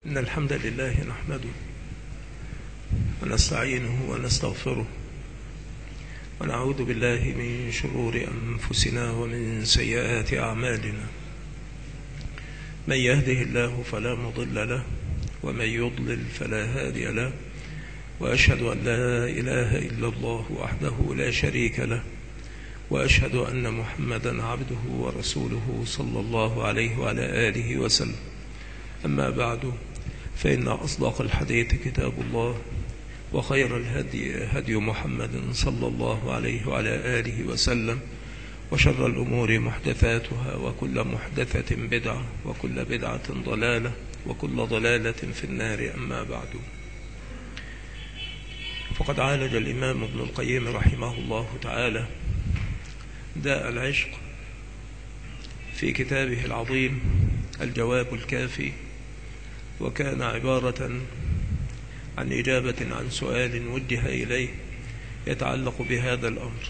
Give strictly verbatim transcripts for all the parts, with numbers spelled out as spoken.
إن الحمد لله نحمده ونستعينه ونستغفره ونعوذ بالله من شرور أنفسنا ومن سيئات أعمالنا. من يهده الله فلا مضل له ومن يضلل فلا هادي له، وأشهد أن لا إله إلا الله وحده لا شريك له، وأشهد أن محمدا عبده ورسوله صلى الله عليه وعلى آله وسلم. أما بعد، فإن أصدق الحديث كتاب الله، وخير الهدي هدي محمد صلى الله عليه وعلى آله وسلم، وشر الأمور محدثاتها، وكل محدثة بدعة، وكل بدعة ضلالة، وكل ضلالة في النار. أما بعد، فقد عالج الإمام ابن القيم رحمه الله تعالى داء العشق في كتابه العظيم الجواب الكافي، وكان عبارة عن إجابة عن سؤال وجه إليه يتعلق بهذا الأمر.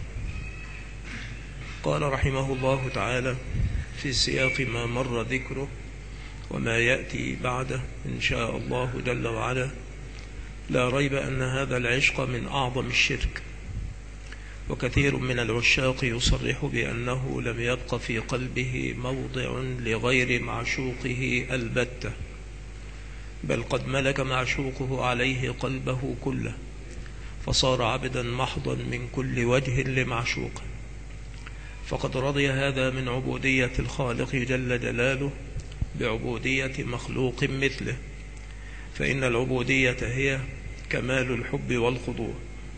قال رحمه الله تعالى في سياق ما مر ذكره وما يأتي بعده إن شاء الله جل وعلا: لا ريب أن هذا العشق من أعظم الشرك، وكثير من العشاق يصرح بأنه لم يبق في قلبه موضع لغير معشوقه البتة، بل قد ملك معشوقه عليه قلبه كله، فصار عبدا محضا من كل وجه لمعشوقه. فقد رضي هذا من عبودية الخالق جل جلاله بعبودية مخلوق مثله، فإن العبودية هي كمال الحب والخضوع،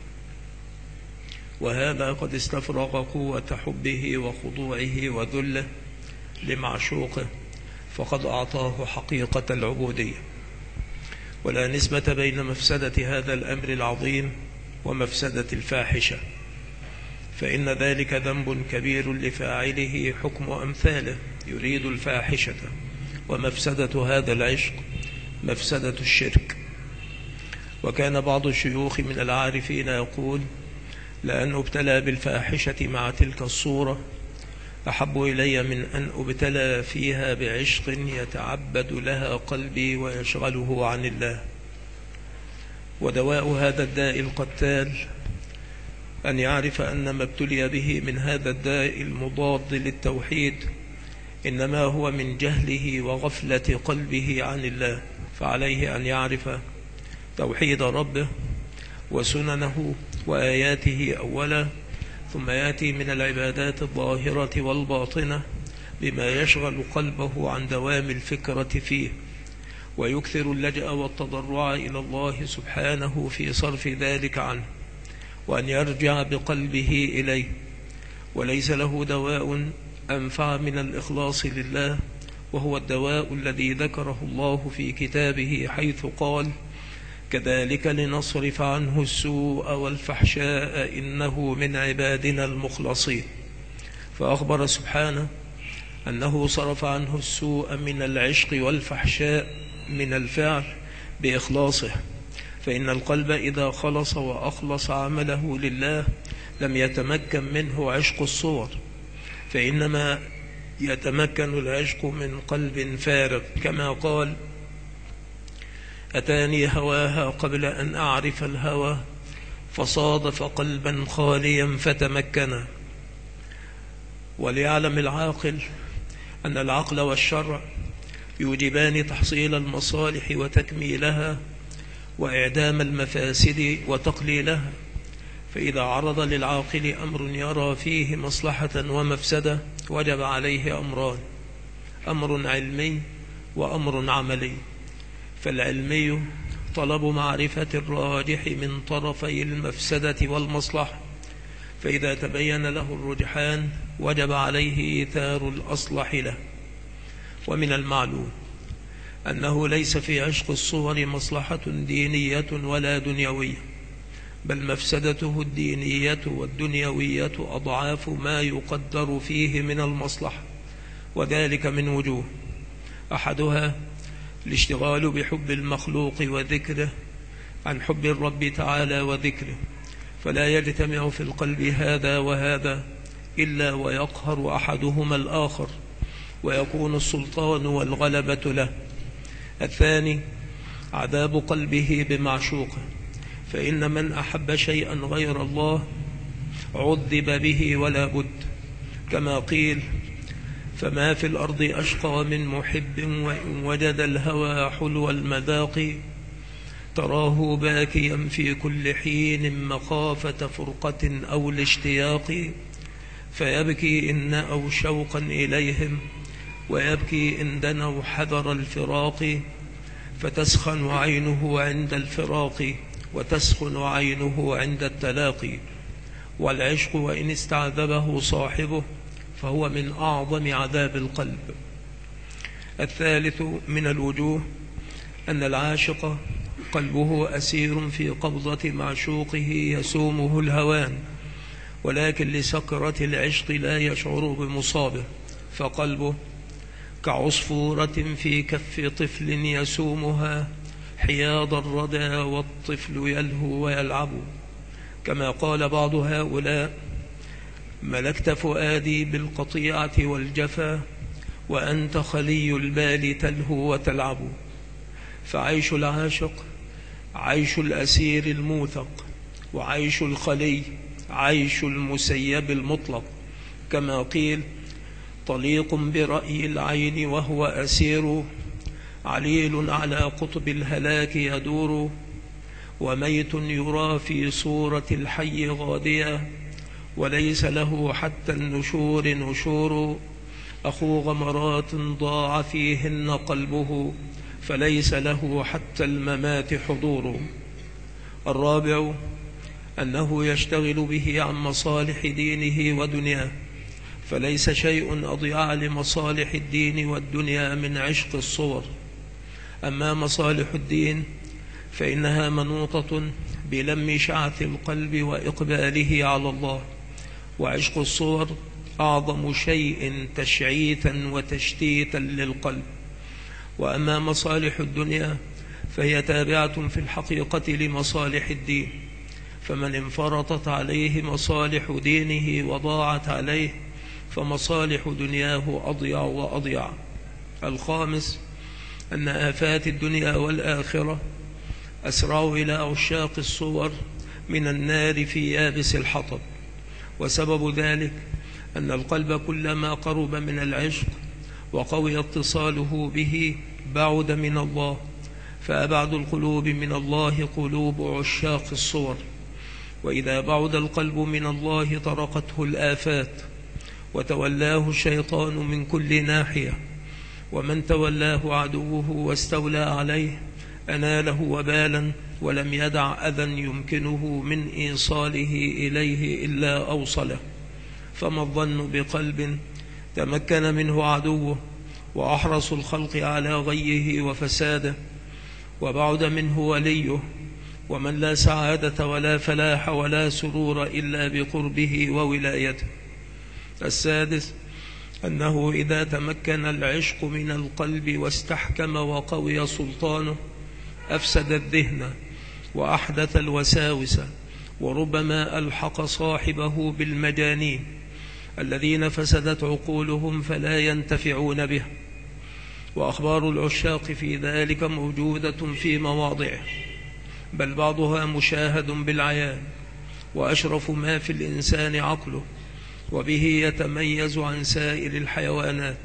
وهذا قد استفرغ قوة حبه وخضوعه وذله لمعشوقه، فقد أعطاه حقيقة العبودية. ولا نسبة بين مفسدة هذا الأمر العظيم ومفسدة الفاحشة، فإن ذلك ذنب كبير لفاعله حكم أمثاله يريد الفاحشة، ومفسدة هذا العشق مفسدة الشرك. وكان بعض الشيوخ من العارفين يقول: لأن أبتلى بالفاحشة مع تلك الصورة أحب إلي من أن أبتلى فيها بعشق يتعبد لها قلبي ويشغله عن الله. ودواء هذا الداء القتال أن يعرف أن ما ابتلي به من هذا الداء المضاد للتوحيد إنما هو من جهله وغفلة قلبه عن الله، فعليه أن يعرف توحيد ربه وسننه وآياته أولا، ثم يأتي من العبادات الظاهرة والباطنة بما يشغل قلبه عن دوام الفكرة فيه، ويكثر اللجأ والتضرع إلى الله سبحانه في صرف ذلك عنه، وأن يرجع بقلبه إليه. وليس له دواء أنفع من الإخلاص لله، وهو الدواء الذي ذكره الله في كتابه حيث قال: كذلك لنصرف عنه السوء والفحشاء إنه من عبادنا المخلصين. فأخبر سبحانه أنه صرف عنه السوء من العشق والفحشاء من الفعل بإخلاصه، فإن القلب إذا خلص وأخلص عمله لله لم يتمكن منه عشق الصور، فإنما يتمكن العشق من قلب فارغ، كما قال: أتاني هواها قبل أن أعرف الهوى فصادف قلبا خاليا فتمكنا. وليعلم العاقل أن العقل والشرع يوجبان تحصيل المصالح وتكميلها، وإعدام المفاسد وتقليلها. فإذا عرض للعاقل أمر يرى فيه مصلحة ومفسدة وجب عليه أمران: أمر علمي وأمر عملي. فالعلمي طلب معرفة الراجح من طرفي المفسدة والمصلحة، فإذا تبين له الرجحان وجب عليه إيثار الأصلح له. ومن المعلوم أنه ليس في عشق الصور مصلحة دينية ولا دنيوية، بل مفسدته الدينية والدنيوية أضعاف ما يقدر فيه من المصلحة، وذلك من وجوه: أحدها الاشتغال بحب المخلوق وذكره عن حب الرب تعالى وذكره، فلا يجتمع في القلب هذا وهذا إلا ويقهر أحدهما الآخر، ويكون السلطان والغلبة له. الثاني عذاب قلبه بمعشوقه، فإن من أحب شيئا غير الله عذب به ولا بد، كما قيل: فما في الأرض أشقى من محب وإن وجد الهوى حلو المذاق، تراه باكيا في كل حين مخافة فرقة أو الاشتياق، فيبكي إن نأوا شوقا إليهم ويبكي إن دنوا حذر الفراق، فتسخن عينه عند الفراق وتسخن عينه عند التلاقي، والعشق وإن استعذبه صاحبه فهو من أعظم عذاب القلب. الثالث من الوجوه أن العاشق قلبه أسير في قبضة معشوقه يسومه الهوان، ولكن لسكرة العشق لا يشعر بمصابه، فقلبه كعصفورة في كف طفل يسومها حياض الردى والطفل يلهو ويلعب، كما قال بعض هؤلاء: ملكت فؤادي بالقطيعة والجفا وأنت خلي البال تلهو وتلعب. فعيش العاشق عيش الأسير الموثق، وعيش الخلي عيش المسيب المطلق، كما قيل: طليق برأي العين وهو أسير، عليل على قطب الهلاك يدور، وميت يرى في صورة الحي غاديا، وليس له حتى النشور نشور، أخو غمرات ضاع فيهن قلبه، فليس له حتى الممات حضور. الرابع أنه يشتغل به عن مصالح دينه ودنياه، فليس شيء أضيع لمصالح الدين والدنيا من عشق الصور. أما مصالح الدين فإنها منوطة بلم شعث القلب وإقباله على الله، وعشق الصور أعظم شيء تشعيثا وتشتيتا للقلب. وأما مصالح الدنيا فهي تابعة في الحقيقة لمصالح الدين، فمن انفرطت عليه مصالح دينه وضاعت عليه فمصالح دنياه أضيع وأضيع. الخامس أن آفات الدنيا والآخرة أسرع إلى عشاق الصور من النار في يابس الحطب، وسبب ذلك أن القلب كلما قرب من العشق وقوي اتصاله به بعد من الله، فأبعد القلوب من الله قلوب عشاق الصور، وإذا بعد القلب من الله طرقته الآفات وتولاه الشيطان من كل ناحية، ومن تولاه عدوه واستولى عليه أناله وبالا ولم يدع أذى يمكنه من إيصاله إليه إلا أوصله. فما الظن بقلب تمكن منه عدوه وأحرص الخلق على غيه وفساده، وبعد منه وليه، ومن لا سعادة ولا فلاح ولا سرور إلا بقربه وولايته. السادس أنه إذا تمكن العشق من القلب واستحكم وقوي سلطانه أفسد الذهن وأحدث الوساوس، وربما ألحق صاحبه بالمجانين الذين فسدت عقولهم فلا ينتفعون به. وأخبار العشاق في ذلك موجودة في مواضعه، بل بعضها مشاهد بالعيان، وأشرف ما في الإنسان عقله، وبه يتميز عن سائر الحيوانات،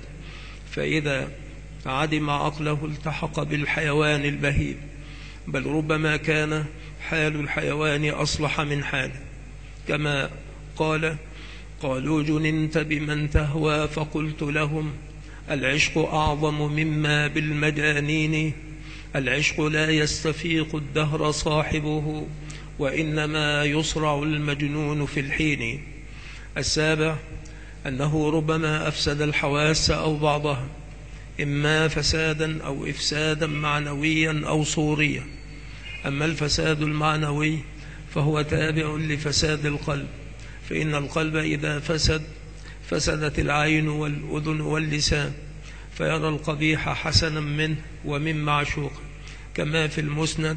فإذا عدم عقله التحق بالحيوان البهيم، بل ربما كان حال الحيوان أصلح من حاله، كما قال: قالوا جننت بمن تهوى فقلت لهم العشق أعظم مما بالمجانين، العشق لا يستفيق الدهر صاحبه وإنما يصرع المجنون في الحين. السابع أنه ربما أفسد الحواس أو بعضها، إما فسادا أو إفسادا معنويا أو صوريا. أما الفساد المعنوي فهو تابع لفساد القلب، فإن القلب إذا فسد فسدت العين والأذن واللسان، فيرى القبيح حسنا منه ومن معشوق، كما في المسند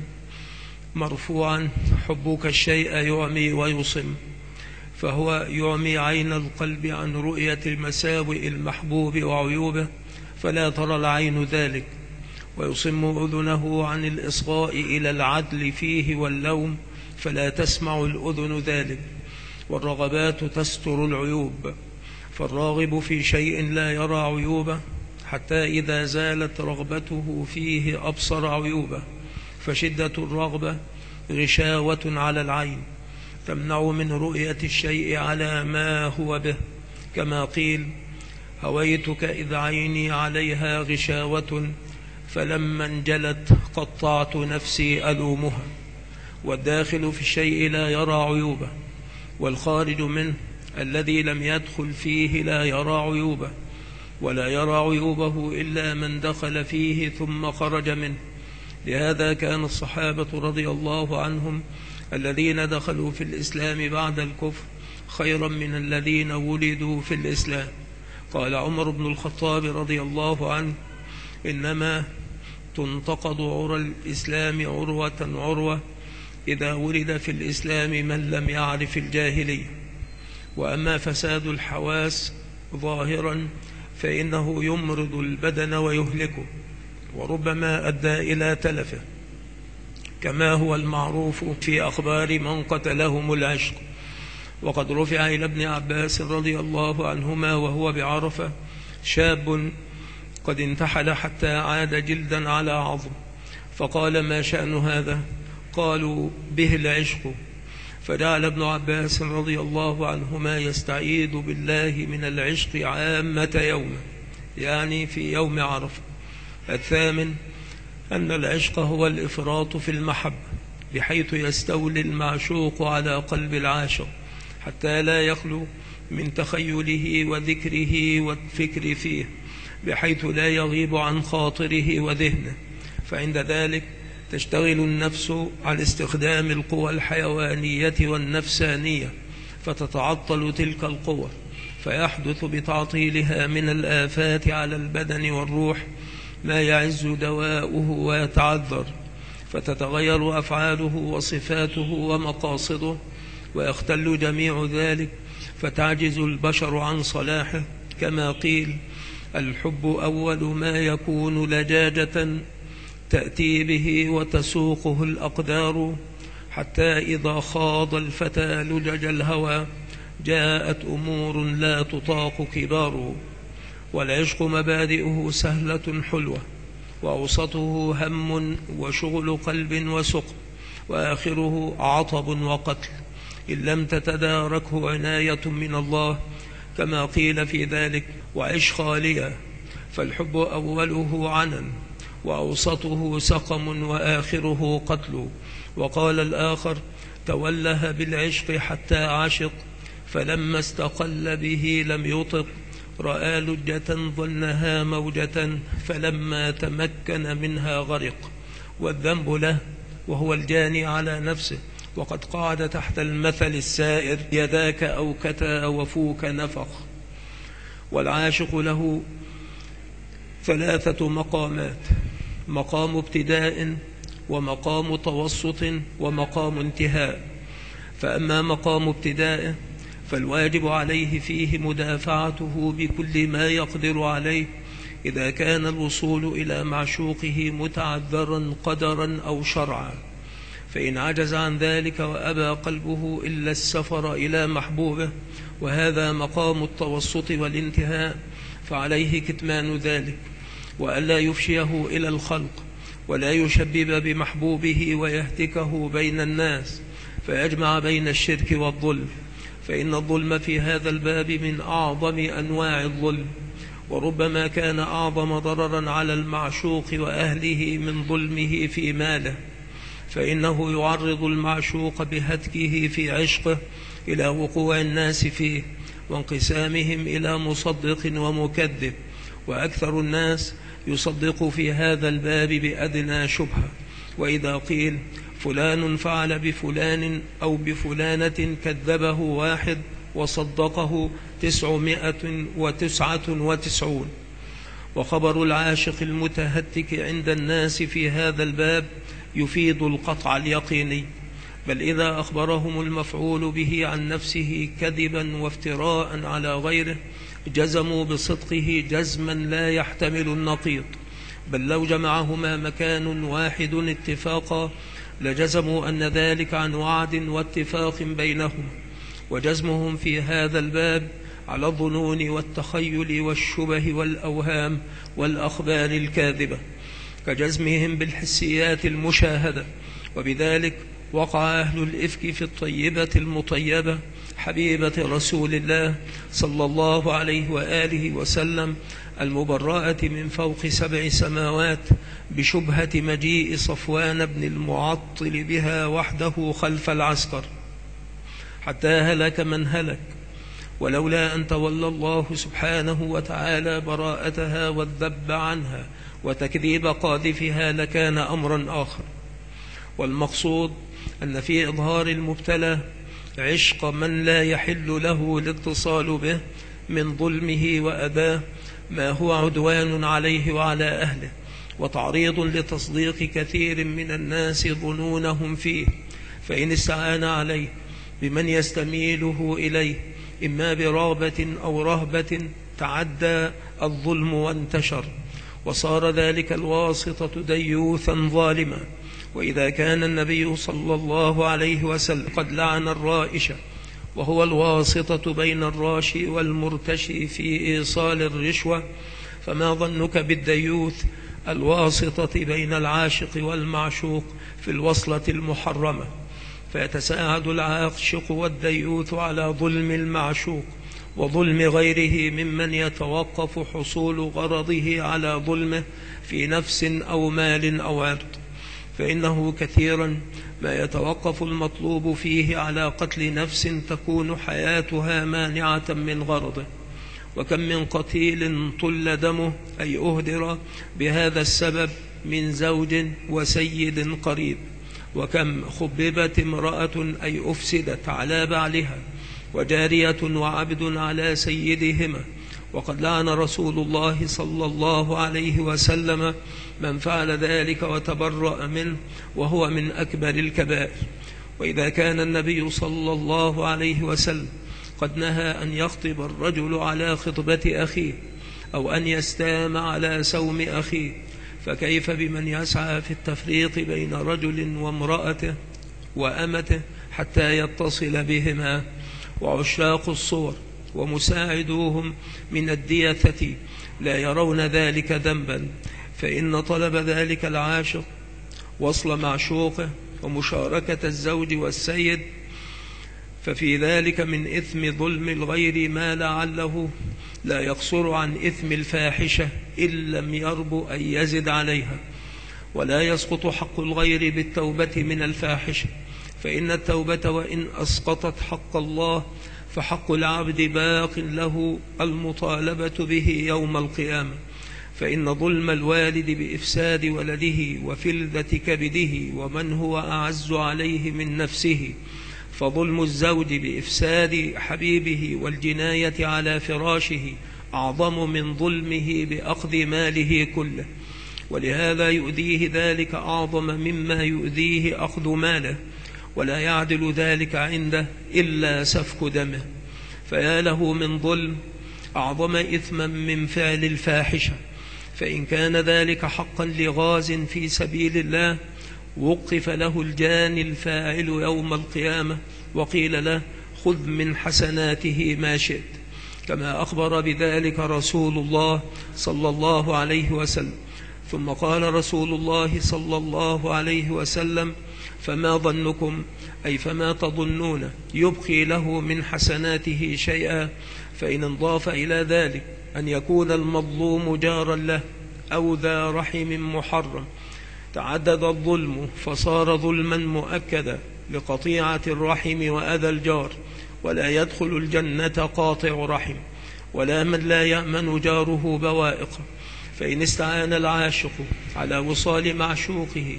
مرفوعا: حبك الشيء يعمي ويصم، فهو يعمي عين القلب عن رؤية مساوئ المحبوب وعيوبه، فلا ترى العين ذلك، ويصم أذنه عن الإصغاء إلى العدل فيه واللوم، فلا تسمع الأذن ذلك. والرغبات تستر العيوب، فالراغب في شيء لا يرى عيوبه حتى إذا زالت رغبته فيه أبصر عيوبه. فشدة الرغبة غشاوة على العين تمنع من رؤية الشيء على ما هو به، كما قيل: هويتك إذ عيني عليها غشاوة، فلما انجلت قطعت نفسي ألومها. والداخل في الشيء لا يرى عيوبه، والخارج منه الذي لم يدخل فيه لا يرى عيوبه، ولا يرى عيوبه إلا من دخل فيه ثم خرج منه. لهذا كان الصحابة رضي الله عنهم الذين دخلوا في الإسلام بعد الكفر خيرا من الذين ولدوا في الإسلام. قال عمر بن الخطاب رضي الله عنه: إنما تنتقض عرى الإسلام عروة عروة إذا ولد في الإسلام من لم يعرف الجاهلية. وأما فساد الحواس ظاهرا فإنه يمرض البدن ويهلكه، وربما أدى إلى تلفه، كما هو المعروف في أخبار من قتلهم العشق. وقد رفع إلى ابن عباس رضي الله عنهما وهو بعرفة شاب قد انتحل حتى عاد جلدا على عظم، فقال: ما شأن هذا؟ قالوا: به العشق. فجعل ابن عباس رضي الله عنهما يستعيذ بالله من العشق عامة يومه، يعني في يوم عرفة. الثامن أن العشق هو الإفراط في المحبة، بحيث يستولي المعشوق على قلب العاشق حتى لا يخلو من تخيله وذكره والفكر فيه، بحيث لا يغيب عن خاطره وذهنه. فعند ذلك تشتغل النفس على استخدام القوى الحيوانية والنفسانية، فتتعطل تلك القوى، فيحدث بتعطيلها من الآفات على البدن والروح ما يعز دواؤه ويتعذر، فتتغير أفعاله وصفاته ومقاصده، ويختل جميع ذلك، فتعجز البشر عن صلاحه. كما قيل: الحب أول ما يكون لجاجة تأتي به وتسوقه الأقدار، حتى إذا خاض الفتى لجج الهوى جاءت أمور لا تطاق كبار. والعشق مبادئه سهلة حلوة، وأوسطه هم وشغل قلب وسقم، وآخره عطب وقتل، إن لم تتداركه عناية من الله، كما قيل في ذلك: وعش خاليا. فالحب أوله عنن، وأوسطه سقم، وآخره قتل. وقال الآخر: توله بالعشق حتى عشق، فلما استقل به لم يطق، رأى لجة ظنها موجة، فلما تمكن منها غرق. والذنب له، وهو الجاني على نفسه، وقد قعد تحت المثل السائر: يداك أوكتا وفوك نفخ. والعاشق له ثلاثة مقامات: مقام ابتداء، ومقام توسط، ومقام انتهاء. فأما مقام ابتداء فالواجب عليه فيه مدافعته بكل ما يقدر عليه، إذا كان الوصول إلى معشوقه متعذرا قدرا أو شرعا. فإن عجز عن ذلك وأبى قلبه إلا السفر إلى محبوبه، وهذا مقام التوسط والانتهاء، فعليه كتمان ذلك، وألا يفشيه إلى الخلق، ولا يشبب بمحبوبه ويهتكه بين الناس، فيجمع بين الشرك والظلم. فإن الظلم في هذا الباب من أعظم أنواع الظلم، وربما كان أعظم ضررا على المعشوق وأهله من ظلمه في ماله، فإنه يعرض المعشوق بهتكه في عشقه إلى وقوع الناس فيه، وانقسامهم إلى مصدق ومكذب، وأكثر الناس يصدق في هذا الباب بأدنى شبهة. وإذا قيل فلان فعل بفلان أو بفلانة كذبه واحد وصدقه تسعمائة وتسعة وتسعون. وخبر العاشق المتهتك عند الناس في هذا الباب يفيد القطع اليقيني، بل إذا أخبرهم المفعول به عن نفسه كذبا وافتراء على غيره جزموا بصدقه جزما لا يحتمل النقيض، بل لو جمعهما مكان واحد اتفاقا لجزموا أن ذلك عن وعد واتفاق بينهم، وجزمهم في هذا الباب على الظنون والتخيل والشبه والأوهام والأخبار الكاذبة كجزمهم بالحسيات المشاهدة. وبذلك وقع أهل الإفك في الطيبة المطيبة حبيبة رسول الله صلى الله عليه وآله وسلم المبرأة من فوق سبع سماوات بشبهة مجيء صفوان بن المعطل بها وحده خلف العسكر حتى هلك من هلك، ولولا أن تولى الله سبحانه وتعالى براءتها والذب عنها وتكذيب قاذفها لكان أمرا آخر. والمقصود أن في إظهار المبتلى عشق من لا يحل له الاتصال به من ظلمه وأذاه ما هو عدوان عليه وعلى أهله، وتعريض لتصديق كثير من الناس ظنونهم فيه، فإن استعان عليه بمن يستميله إليه إما برغبة أو رهبة تعدى الظلم وانتشر، وصار ذلك الواسطة ديوثا ظالما. وإذا كان النبي صلى الله عليه وسلم قد لعن الرائش وهو الواسطة بين الراشي والمرتشي في إيصال الرشوة، فما ظنك بالديوث الواسطة بين العاشق والمعشوق في الوصلة المحرمة؟ فيتساعد العاشق والديوث على ظلم المعشوق وظلم غيره ممن يتوقف حصول غرضه على ظلمه في نفس أو مال أو عرض، فإنه كثيرا ما يتوقف المطلوب فيه على قتل نفس تكون حياتها مانعة من غرضه. وكم من قتيل طل دمه أي أهدر بهذا السبب من زوج وسيد قريب، وكم خببت امرأة أي أفسدت على بعلها، وجارية وعبد على سيدهما. وقد لعن رسول الله صلى الله عليه وسلم من فعل ذلك وتبرأ منه، وهو من أكبر الكبائر. وإذا كان النبي صلى الله عليه وسلم قد نهى أن يخطب الرجل على خطبة أخيه أو أن يستام على سوم أخيه، فكيف بمن يسعى في التفريق بين رجل وامرأته وأمته حتى يتصل بهما؟ وعشاق الصور ومساعدوهم من الديثة لا يرون ذلك ذنبا، فإن طلب ذلك العاشق وصل معشوقه ومشاركة الزوج والسيد ففي ذلك من إثم ظلم الغير ما لعله لا يقصر عن إثم الفاحشة إن لم يرب أن يزد عليها. ولا يسقط حق الغير بالتوبة من الفاحشة، فإن التوبة وإن أسقطت حق الله فحق العبد باق له المطالبة به يوم القيامة. فإن ظلم الوالد بإفساد ولده وفلذة كبده ومن هو أعز عليه من نفسه، فظلم الزوج بإفساد حبيبه والجناية على فراشه أعظم من ظلمه بأخذ ماله كله، ولهذا يؤذيه ذلك أعظم مما يؤذيه أخذ ماله، ولا يعدل ذلك عنده إلا سفك دمه. فيا له من ظلم أعظم إثما من فعل الفاحشة. فإن كان ذلك حقا لغاز في سبيل الله وقف له الجاني الفاعل يوم القيامة وقيل له خذ من حسناته ما شئت، كما أخبر بذلك رسول الله صلى الله عليه وسلم. ثم قال رسول الله صلى الله عليه وسلم فما ظنكم أي فما تظنون يبقي له من حسناته شيئا، فإن انضاف إلى ذلك أن يكون المظلوم جارا له أو ذا رحم محرم تعدد الظلم فصار ظلما مؤكدا لقطيعة الرحم وأذى الجار، ولا يدخل الجنة قاطع رحم ولا من لا يأمن جاره بوائقه. فإن استعان العاشق على وصال معشوقه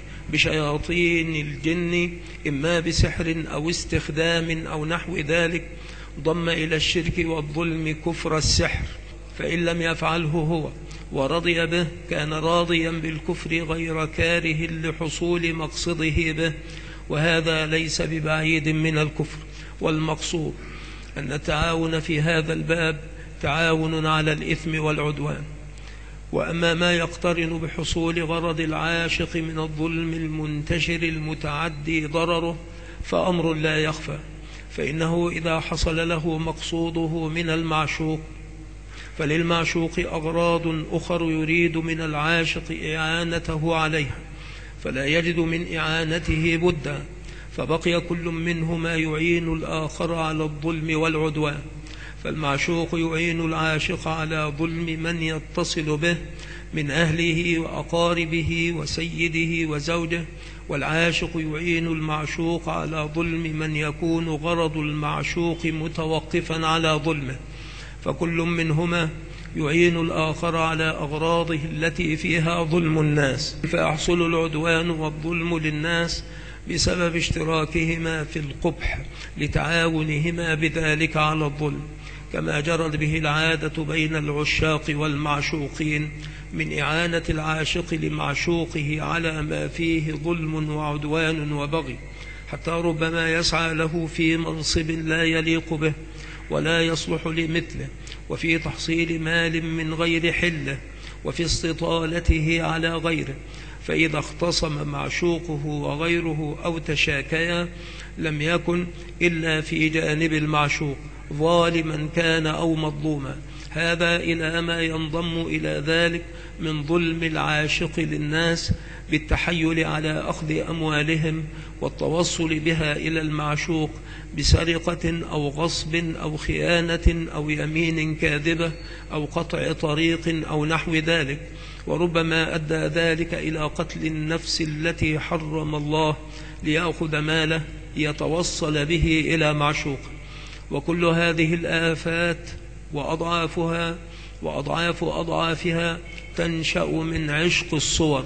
بشياطين الجن إما بسحر أو استخدام أو نحو ذلك ضم إلى الشرك والظلم كفر السحر، فإن لم يفعله هو ورضي به كان راضيا بالكفر غير كاره لحصول مقصده به، وهذا ليس ببعيد من الكفر. والمقصود أن التعاون في هذا الباب تعاون على الإثم والعدوان، وأما ما يقترن بحصول غرض العاشق من الظلم المنتشر المتعدي ضرره فأمر لا يخفى، فإنه إذا حصل له مقصوده من المعشوق فللمعشوق أغراض أخر يريد من العاشق إعانته عليها، فلا يجد من إعانته بدا، فبقي كل منهما يعين الآخر على الظلم والعدوان. فالمعشوق يعين العاشق على ظلم من يتصل به من أهله وأقاربه وسيده وزوجه، والعاشق يعين المعشوق على ظلم من يكون غرض المعشوق متوقفا على ظلمه، فكل منهما يعين الآخر على أغراضه التي فيها ظلم الناس، فيحصل العدوان والظلم للناس بسبب اشتراكهما في القبح لتعاونهما بذلك على الظلم، كما جرت به العادة بين العشاق والمعشوقين من إعانة العاشق لمعشوقه على ما فيه ظلم وعدوان وبغي، حتى ربما يسعى له في منصب لا يليق به ولا يصلح لمثله، وفي تحصيل مال من غير حله، وفي استطالته على غيره، فإذا اختصم معشوقه وغيره أو تشاكيا لم يكن إلا في جانب المعشوق ظالما كان أو مظلوما، هذا إلى ما ينضم إلى ذلك من ظلم العاشق للناس بالتحيل على أخذ أموالهم والتوصل بها إلى المعشوق بسرقة أو غصب أو خيانة أو يمين كاذبة أو قطع طريق أو نحو ذلك، وربما أدى ذلك إلى قتل النفس التي حرم الله ليأخذ ماله يتوصل به إلى معشوق. وكل هذه الآفات وأضعافها وأضعاف أضعافها تنشأ من عشق الصور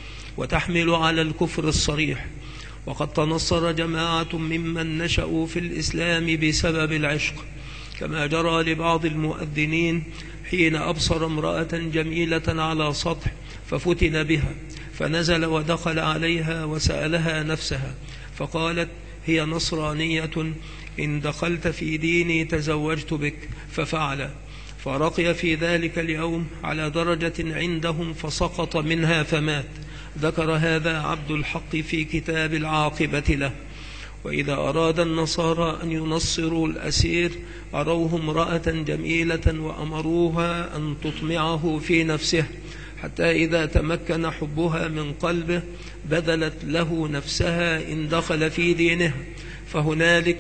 وتحمل على الكفر الصريح، وقد تنصر جماعة ممن نشأوا في الإسلام بسبب العشق، كما جرى لبعض المؤذنين حين أبصر امرأة جميلة على سطح ففتن بها، فنزل ودخل عليها وسألها نفسها فقالت هي نصرانية، إن دخلت في ديني تزوجت بك، ففعل، فرقي في ذلك اليوم على درجة عندهم فسقط منها فمات. ذكر هذا عبد الحق في كتاب العاقبة له. وإذا أراد النصارى أن ينصروا الأسير أروه امرأة جميلة وأمروها أن تطمعه في نفسه، حتى إذا تمكن حبها من قلبه بذلت له نفسها إن دخل في دينه، فهنالك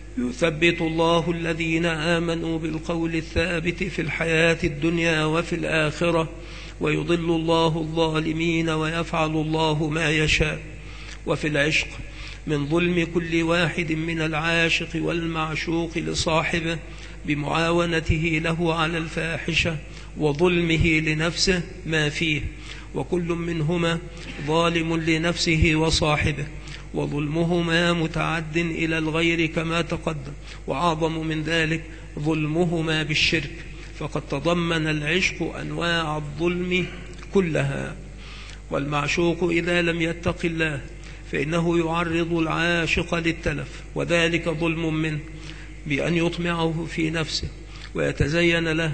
يثبت الله الذين آمنوا بالقول الثابت في الحياة الدنيا وفي الآخرة، ويضل الله الظالمين ويفعل الله ما يشاء. وفي العشق من ظلم كل واحد من العاشق والمعشوق لصاحبه بمعاونته له على الفاحشة وظلمه لنفسه ما فيه، وكل منهما ظالم لنفسه وصاحبه، وظلمهما متعد إلى الغير كما تقدم، وأعظم من ذلك ظلمهما بالشرك، فقد تضمن العشق أنواع الظلم كلها. والمعشوق إذا لم يتق الله فإنه يعرض العاشق للتلف، وذلك ظلم منه بأن يطمعه في نفسه ويتزين له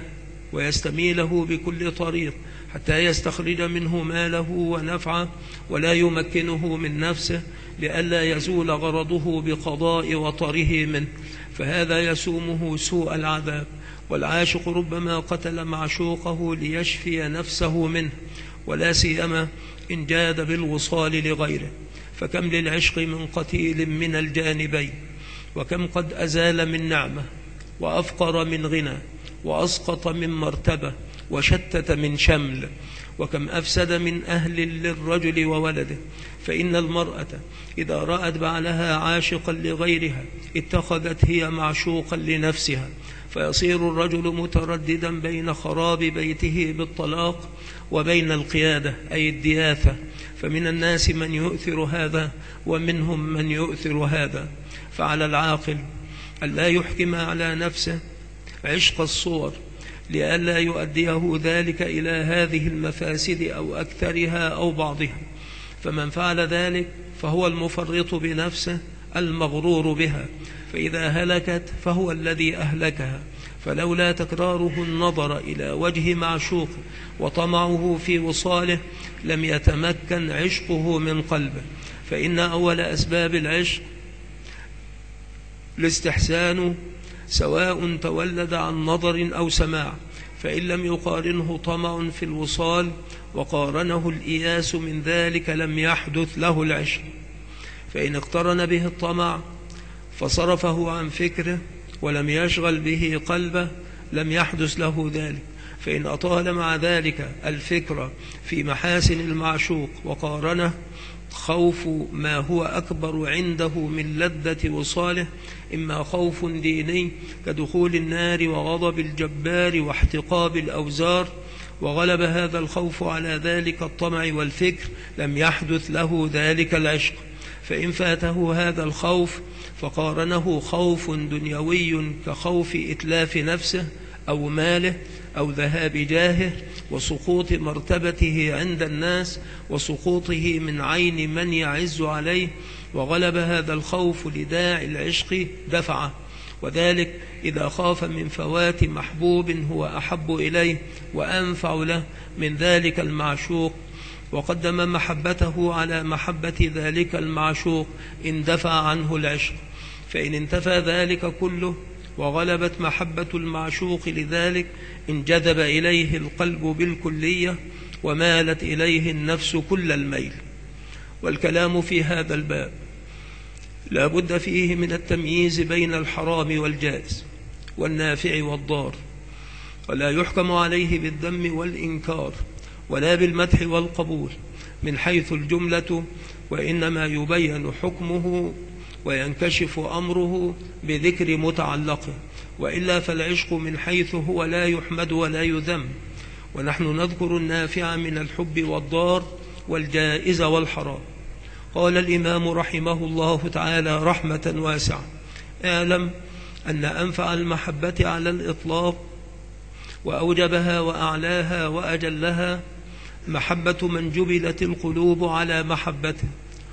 ويستميله بكل طريق حتى يستخرج منه ماله ونفعه، ولا يمكنه من نفسه لئلا يزول غرضه بقضاء وطره منه، فهذا يسومه سوء العذاب. والعاشق ربما قتل معشوقه ليشفي نفسه منه، ولا سيما إن جاد بالوصال لغيره، فكم للعشق من قتيل من الجانبين، وكم قد أزال من نعمة وأفقر من غنى وأسقط من مرتبة وشتت من شمل، وكم أفسد من أهل للرجل وولده. فإن المرأة إذا رأت بعلها عاشقا لغيرها اتخذت هي معشوقا لنفسها، فيصير الرجل مترددا بين خراب بيته بالطلاق وبين القيادة أي الدياثة، فمن الناس من يؤثر هذا ومنهم من يؤثر هذا. فعلى العاقل ألا يحكم على نفسه عشق الصور لئلا يؤديه ذلك إلى هذه المفاسد أو أكثرها أو بعضها، فمن فعل ذلك فهو المفرط بنفسه المغرور بها، فإذا هلكت فهو الذي أهلكها. فلولا تكراره النظر إلى وجه معشوق وطمعه في وصاله لم يتمكن عشقه من قلبه. فإن أول أسباب العشق الاستحسان، سواء تولد عن نظر أو سماع، فإن لم يقارنه طمع في الوصال وقارنه الإياس من ذلك لم يحدث له العشق. فإن اقترن به الطمع فصرفه عن فكره ولم يشغل به قلبه لم يحدث له ذلك. فإن أطال مع ذلك الفكر في محاسن المعشوق وقارنه خوف ما هو أكبر عنده من لذة وصاله، إما خوف ديني كدخول النار وغضب الجبار واحتقاب الأوزار، وغلب هذا الخوف على ذلك الطمع والفكر لم يحدث له ذلك العشق. فإن فاته هذا الخوف فقارنه خوف دنيوي كخوف إتلاف نفسه أو ماله أو ذهاب جاهه وسقوط مرتبته عند الناس وسقوطه من عين من يعز عليه، وغلب هذا الخوف لداعي العشق دفعه، وذلك إذا خاف من فوات محبوب هو أحب إليه وأنفع له من ذلك المعشوق، وقدم محبته على محبة ذلك المعشوق اندفع عنه العشق. فإن انتفى ذلك كله وغلبت محبة المعشوق لذلك انجذب إليه القلب بالكلية ومالت إليه النفس كل الميل. والكلام في هذا الباب لا بد فيه من التمييز بين الحرام والجائز والنافع والضار، ولا يحكم عليه بالذم والإنكار ولا بالمدح والقبول من حيث الجملة، وإنما يبين حكمه وينكشف أمره بذكر متعلقه، وإلا فالعشق من حيث هو لا يحمد ولا يذم. ونحن نذكر النافع من الحب والضار والجائز والحرام. قال الإمام رحمه الله تعالى رحمة واسعة: اعلم أن أنفع المحبة على الإطلاق وأوجبها وأعلاها وأجلها محبة من جبلت القلوب على محبته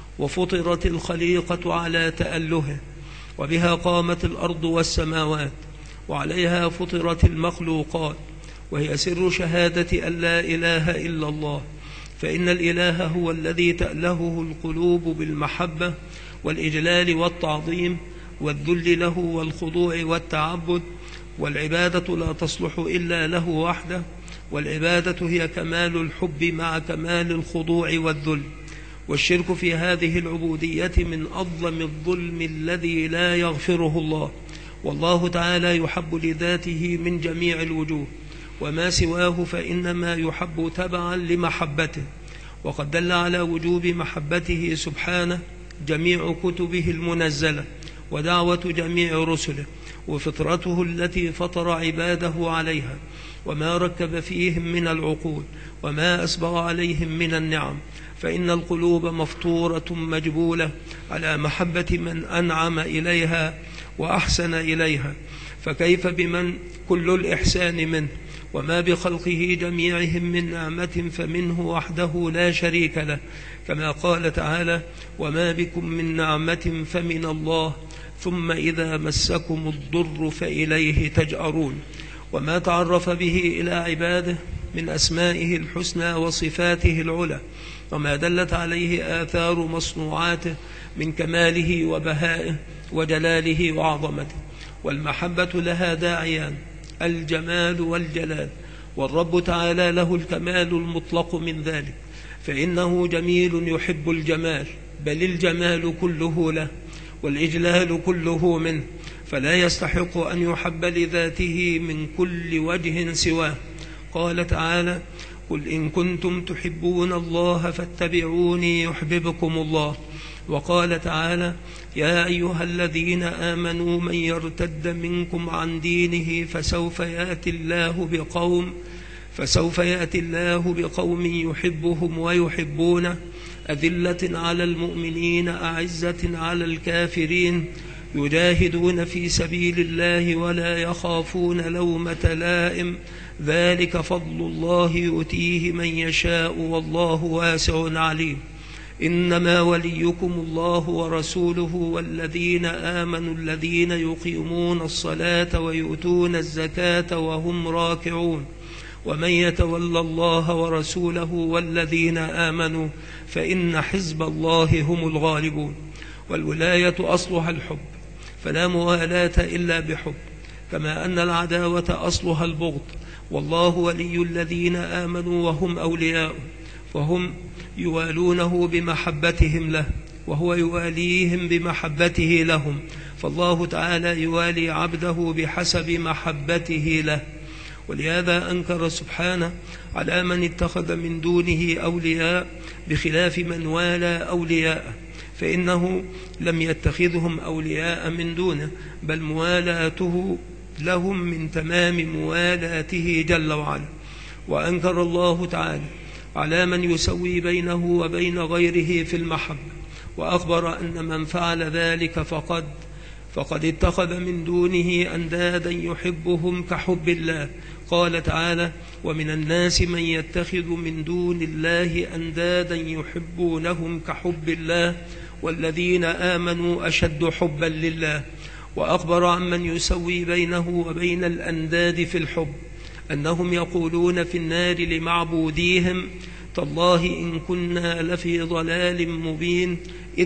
وفطرت الخليقة على تألهه، وبها قامت الأرض والسماوات وعليها فطرت المخلوقات، وهي سر شهادة أن لا إله إلا الله. فإن الإله هو الذي تألهه القلوب بالمحبة والإجلال والتعظيم والذل له والخضوع والتعبد، والعبادة لا تصلح إلا له وحده، والعبادة هي كمال الحب مع كمال الخضوع والذل. والشرك في هذه العبودية من أظلم الظلم الذي لا يغفره الله، والله تعالى يحب لذاته من جميع الوجوه، وما سواه فإنما يحب تبعا لمحبته. وقد دل على وجوب محبته سبحانه جميع كتبه المنزلة ودعوة جميع رسله وفطرته التي فطر عباده عليها، وما ركب فيهم من العقول وما أسبغ عليهم من النعم. فإن القلوب مفطورة مجبولة على محبة من أنعم إليها وأحسن إليها، فكيف بمن كل الإحسان منه، وما بخلقه جميعهم من نعمة فمنه وحده لا شريك له، كما قال تعالى: وما بكم من نعمة فمن الله ثم إذا مسكم الضر فإليه تجأرون. وما تعرف به إلى عباده من أسمائه الحسنى وصفاته العلى، وما دلت عليه آثار مصنوعاته من كماله وبهائه وجلاله وعظمته. والمحبة لها داعيان: الجمال والجلال، والرب تعالى له الكمال المطلق من ذلك، فإنه جميل يحب الجمال، بل الجمال كله له والإجلال كله منه، فلا يستحق أن يحب لذاته من كل وجه سواه. قال تعالى: قل إن كنتم تحبون الله فاتبعوني يحببكم الله. وقال تعالى: يا أيها الذين آمنوا من يرتد منكم عن دينه فسوف يأتي الله بقوم فسوف يأتي الله بقوم يحبهم ويحبونه، أذلة على المؤمنين أعزة على الكافرين، يجاهدون في سبيل الله ولا يخافون لومة لائم، ذلك فضل الله يؤتيه من يشاء والله واسع عليم. إنما وليكم الله ورسوله والذين آمنوا الذين يقيمون الصلاة ويؤتون الزكاة وهم راكعون ومن يتولى الله ورسوله والذين آمنوا فإن حزب الله هم الغالبون. والولاية أصلها الحب، فلا موالاة إلا بحب، كما أن العداوة أصلها البغض. والله ولي الذين آمنوا وهم أولياء، فهم يوالونه بمحبتهم له، وهو يواليهم بمحبته لهم. فالله تعالى يوالي عبده بحسب محبته له. ولهذا أنكر سبحانه على من اتخذ من دونه أولياء بخلاف من والى أولياءه، فإنه لم يتخذهم أولياء من دونه، بل موالاته لهم من تمام موالاته جل وعلا. وأنكر الله تعالى على من يسوي بينه وبين غيره في المحبة، وأخبر أن من فعل ذلك فقد فقد اتخذ من دونه أندادا يحبهم كحب الله. قال تعالى: ومن الناس من يتخذ من دون الله أندادا يحبونهم كحب الله والذين آمنوا أشد حبا لله. وأخبر عن من يسوي بينه وبين الأنداد في الحب أنهم يقولون في النار لمعبوديهم: تالله إن كنا لفي ضلال مبين إذ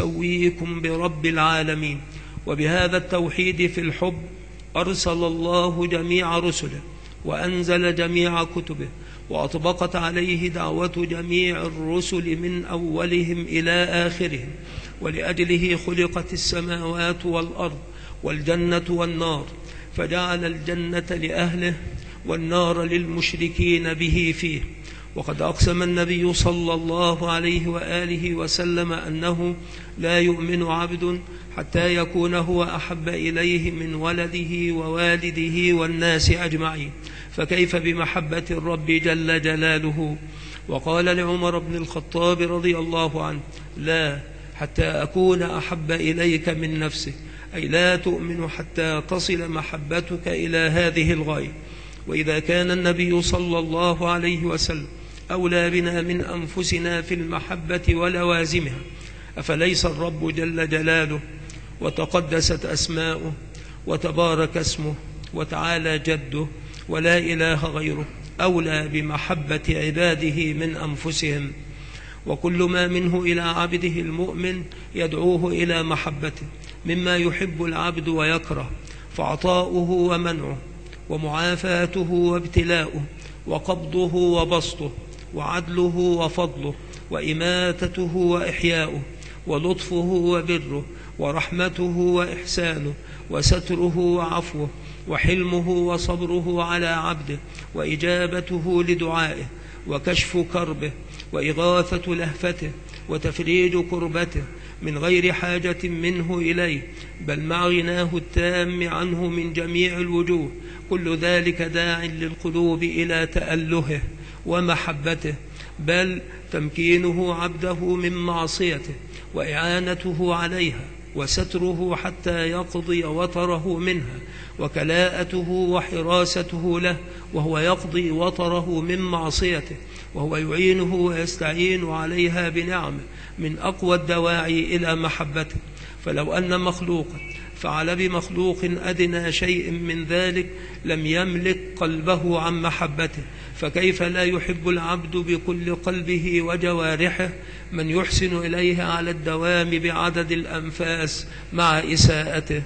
نسويكم برب العالمين. وبهذا التوحيد في الحب أرسل الله جميع رسله وأنزل جميع كتبه، وأطبقت عليه دعوة جميع الرسل من أولهم إلى آخرهم. ولأجله خلقت السماوات والأرض والجنة والنار، فجعل الجنة لأهله والنار للمشركين به فيه. وقد أقسم النبي صلى الله عليه وآله وسلم أنه لا يؤمن عبد حتى يكون هو أحب إليه من ولده ووالده والناس أجمعين، فكيف بمحبة الرب جل جلاله؟ وقال لعمر بن الخطاب رضي الله عنه: لا حتى أكون أحب إليك من نفسك، أي لا تؤمن حتى تصل محبتك إلى هذه الغاية. وإذا كان النبي صلى الله عليه وسلم أولى بنا من أنفسنا في المحبة ولوازمها، أفليس الرب جل جلاله وتقدست أسماؤه وتبارك اسمه وتعالى جده ولا إله غيره أولى بمحبة عباده من أنفسهم؟ وكل ما منه إلى عبده المؤمن يدعوه إلى محبته مما يحب العبد ويكره، فعطاؤه ومنعه ومعافاته وابتلاؤه وقبضه وبسطه وعدله وفضله وإماتته وإحياؤه ولطفه وبره ورحمته وإحسانه وستره وعفوه وحلمه وصبره على عبده وإجابته لدعائه وكشف كربه وإغاثة لهفته وتفريج كربته من غير حاجة منه إليه، بل مع غناه التام عنه من جميع الوجوه. كل ذلك داع للقلوب إلى تألهه ومحبته، بل تمكينه عبده من معصيته وإعانته عليها وستره حتى يقضي وطره منها، وكلاءته وحراسته له وهو يقضي وطره من معصيته، وهو يعينه ويستعين عليها بنعمه من أقوى الدواعي إلى محبته. فلو أن مخلوقا فعل بمخلوق أدنى شيء من ذلك لم يملك قلبه عن محبته، فكيف لا يحب العبد بكل قلبه وجوارحه من يحسن إليه على الدوام بعدد الأنفاس مع إساءته؟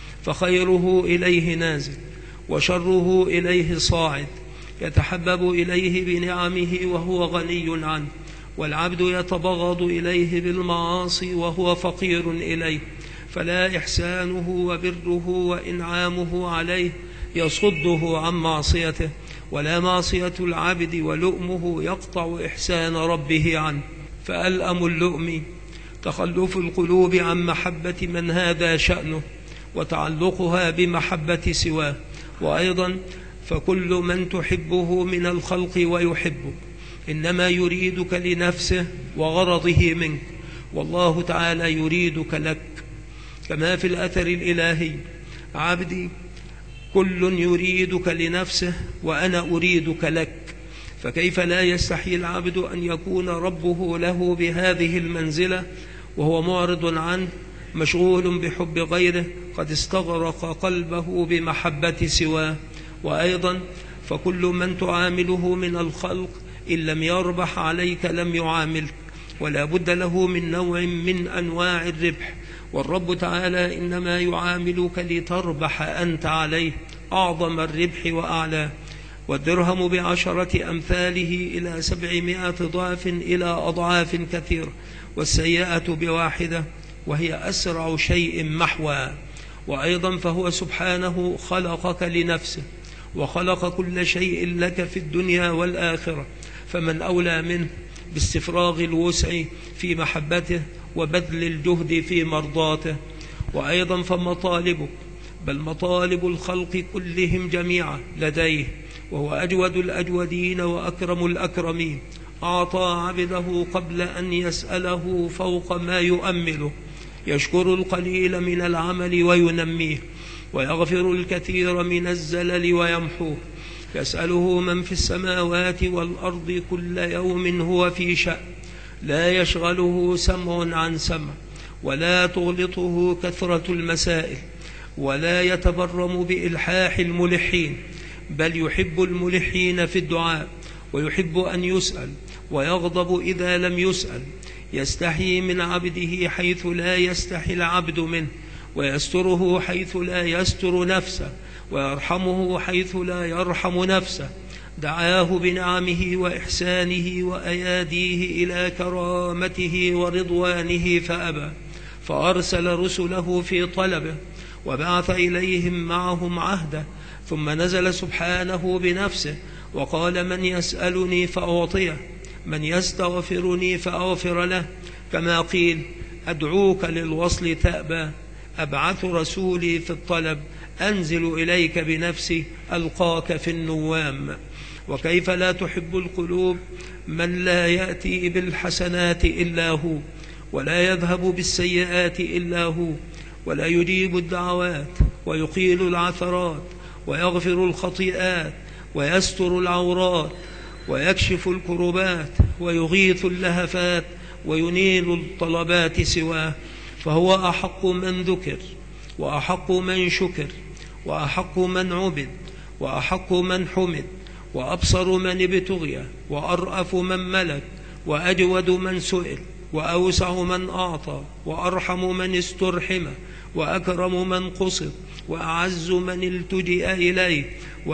فخيره إليه نازل وشره إليه صاعد، يتحبب إليه بنعمه وهو غني عنه، والعبد يتبغض إليه بالمعاصي وهو فقير إليه. فلا إحسانه وبره وإنعامه عليه يصده عن معصيته، ولا معصية العبد ولؤمه يقطع إحسان ربه عنه. فألأم اللؤم تخلف القلوب عن محبة من هذا شأنه وتعلقها بمحبة سواه. وأيضا فكل من تحبه من الخلق ويحبك إنما يريدك لنفسه وغرضه منك، والله تعالى يريدك لك، كما في الأثر الإلهي: عبدي كل يريدك لنفسه وأنا أريدك لك. فكيف لا يستحي العبد أن يكون ربه له بهذه المنزلة وهو معرض عنه مشغول بحب غيره قد استغرق قلبه بمحبة سواه؟ وأيضا فكل من تعامله من الخلق إن لم يربح عليك لم يعاملك، ولا بد له من نوع من أنواع الربح، والرب تعالى إنما يعاملك لتربح أنت عليه أعظم الربح وأعلاه. والدرهم بعشرة أمثاله إلى سبعمائة ضعف إلى أضعاف كثيرة، والسيئة بواحدة وهي أسرع شيء محوى. وأيضا فهو سبحانه خلقك لنفسه وخلق كل شيء لك في الدنيا والآخرة، فمن أولى منه باستفراغ الوسع في محبته وبذل الجهد في مرضاته؟ وأيضا فمطالبك بل مطالب الخلق كلهم جميعا لديه، وهو أجود الأجودين وأكرم الأكرمين، أعطى عبده قبل أن يسأله فوق ما يؤمله، يشكر القليل من العمل وينميه، ويغفر الكثير من الزلل ويمحوه. يسأله من في السماوات والأرض كل يوم هو في شأن، لا يشغله سمع عن سمع، ولا تغلطه كثرة المسائل، ولا يتبرم بإلحاح الملحين، بل يحب الملحين في الدعاء، ويحب أن يسأل، ويغضب إذا لم يسأل. يستحي من عبده حيث لا يستحي العبد منه، ويستره حيث لا يستر نفسه، ويرحمه حيث لا يرحم نفسه. دعاه بنعمه وإحسانه وأياديه إلى كرامته ورضوانه فأبى، فأرسل رسله في طلبه وبعث إليهم معهم عهده، ثم نزل سبحانه بنفسه وقال: من يسألني فأعطيه، من يستغفرني فأغفر له. كما قيل: أدعوك للوصل تأبى، أبعث رسولي في الطلب، أنزل إليك بنفسي، ألقاك في النوام. وكيف لا تحب القلوب من لا يأتي بالحسنات إلا هو، ولا يذهب بالسيئات إلا هو، ولا يجيب الدعوات ويقيل العثرات ويغفر الخطيئات ويستر العورات ويكشف الكربات ويغيث اللهفات وينيل الطلبات سواه. فهو أحق من ذكر، وأحق من شكر، وأحق من عبد، وأحق من حمد، وأبصر من ابتغي، وأرأف من ملك، وأجود من سئل، وأوسع من أعطى، وأرحم من استرحم، وأكرم من قصد، وأعز من التجئ إليه،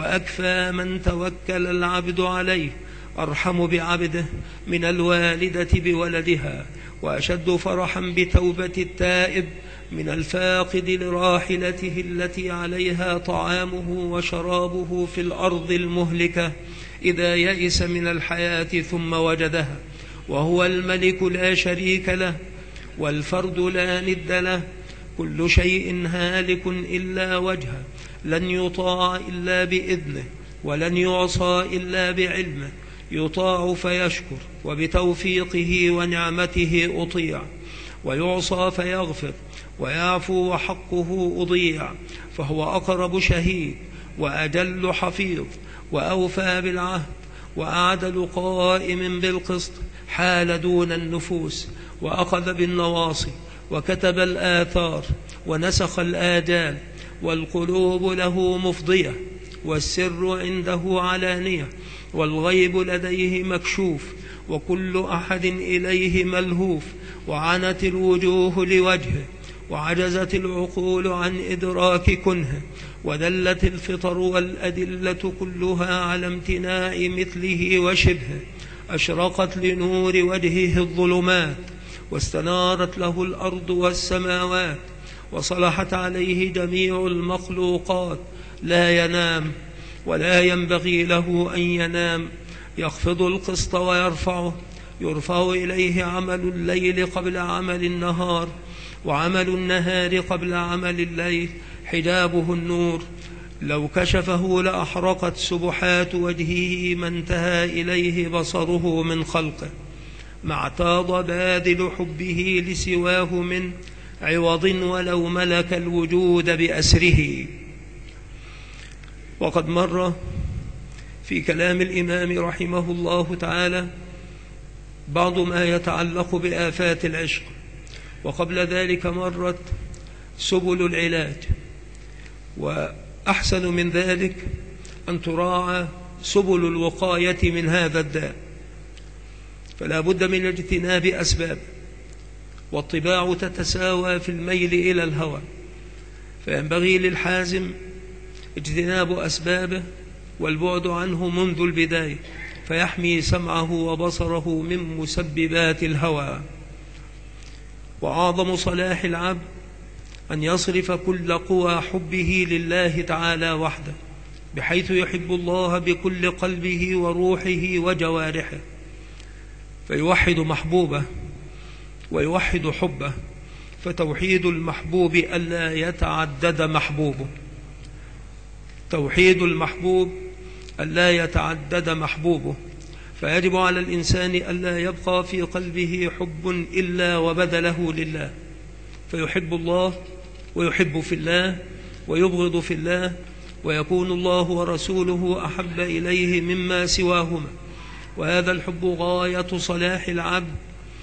وأكفى من توكل العبد عليه. أرحم بعبده من الوالدة بولدها، وأشد فرحا بتوبة التائب من الفاقد لراحلته التي عليها طعامه وشرابه في الأرض المهلكة إذا يئس من الحياة ثم وجدها. وهو الملك لا شريك له، والفرد لا ند له، كل شيء هالك إلا وجهه، لن يطاع إلا بإذنه، ولن يعصى إلا بعلمه، يطاع فيشكر، وبتوفيقه ونعمته أطيع، ويعصى فيغفر، ويعفو وحقه أضيع. فهو أقرب شهيد، وأجل حفيظ، وأوفى بالعهد، وأعدل قائم بالقسط، حال دون النفوس، وأخذ بالنواصي، وكتب الآثار، ونسخ الآجال. والقلوب له مفضية، والسر عنده علانية، والغيب لديه مكشوف، وكل أحد إليه ملهوف. وعنت الوجوه لوجهه، وعجزت العقول عن إدراك كنهه، ودلت الفطر والأدلة كلها على امتناع مثله وشبهه. أشرقت لنور وجهه الظلمات، واستنارت له الأرض والسماوات، وصلحت عليه جميع المخلوقات. لا ينام ولا ينبغي له أن ينام، يخفض القسط ويرفعه، يرفع إليه عمل الليل قبل عمل النهار، وعمل النهار قبل عمل الليل. حجابه النور، لو كشفه لأحرقت سبحات وجهه ما انتهى إليه بصره من خلقه، ما اعتاض باذل حبه لسواه من عوض ولو ملك الوجود بأسره. وقد مر في كلام الإمام رحمه الله تعالى بعض ما يتعلق بآفات العشق، وقبل ذلك مرت سبل العلاج، وأحسن من ذلك أن تراعى سبل الوقاية من هذا الداء. فلا بد من اجتناب أسباب، والطباع تتساوى في الميل إلى الهوى، فينبغي للحازم اجتناب أسبابه والبعد عنه منذ البداية، فيحمي سمعه وبصره من مسببات الهوى. وأعظم صلاح العبد أن يصرف كل قوى حبه لله تعالى وحده، بحيث يحب الله بكل قلبه وروحه وجوارحه، فيوحد محبوبه ويوحد حبه. فتوحيد المحبوب ألا يتعدد محبوبه، توحيد المحبوب ألا يتعدد محبوبه، فيجب على الإنسان ألا يبقى في قلبه حب إلا وبذله لله، فيحب الله ويحب في الله ويبغض في الله، ويكون الله ورسوله أحب إليه مما سواهما. وهذا الحب غاية صلاح العبد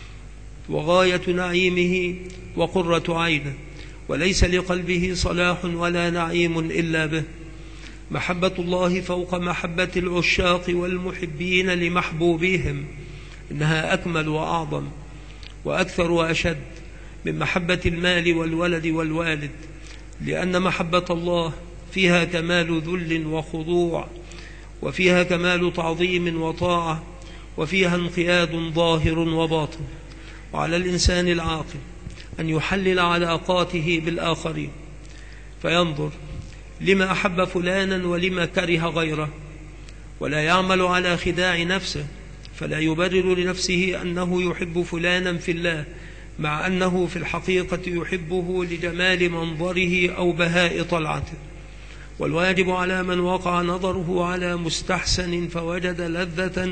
وغاية نعيمه وقرة عينه، وليس لقلبه صلاح ولا نعيم إلا به. محبة الله فوق محبة العشاق والمحبين لمحبوبيهم، إنها أكمل وأعظم وأكثر وأشد من محبة المال والولد والوالد، لأن محبة الله فيها كمال ذل وخضوع، وفيها كمال تعظيم وطاعة، وفيها انقياد ظاهر وباطن. وعلى الإنسان العاقل أن يحلل علاقاته بالآخرين، فينظر لما أحب فلانا ولما كره غيره، ولا يعمل على خداع نفسه، فلا يبرر لنفسه أنه يحب فلانا في الله، مع أنه في الحقيقة يحبه لجمال منظره أو بهاء طلعته. والواجب على من وقع نظره على مستحسن فوجد لذة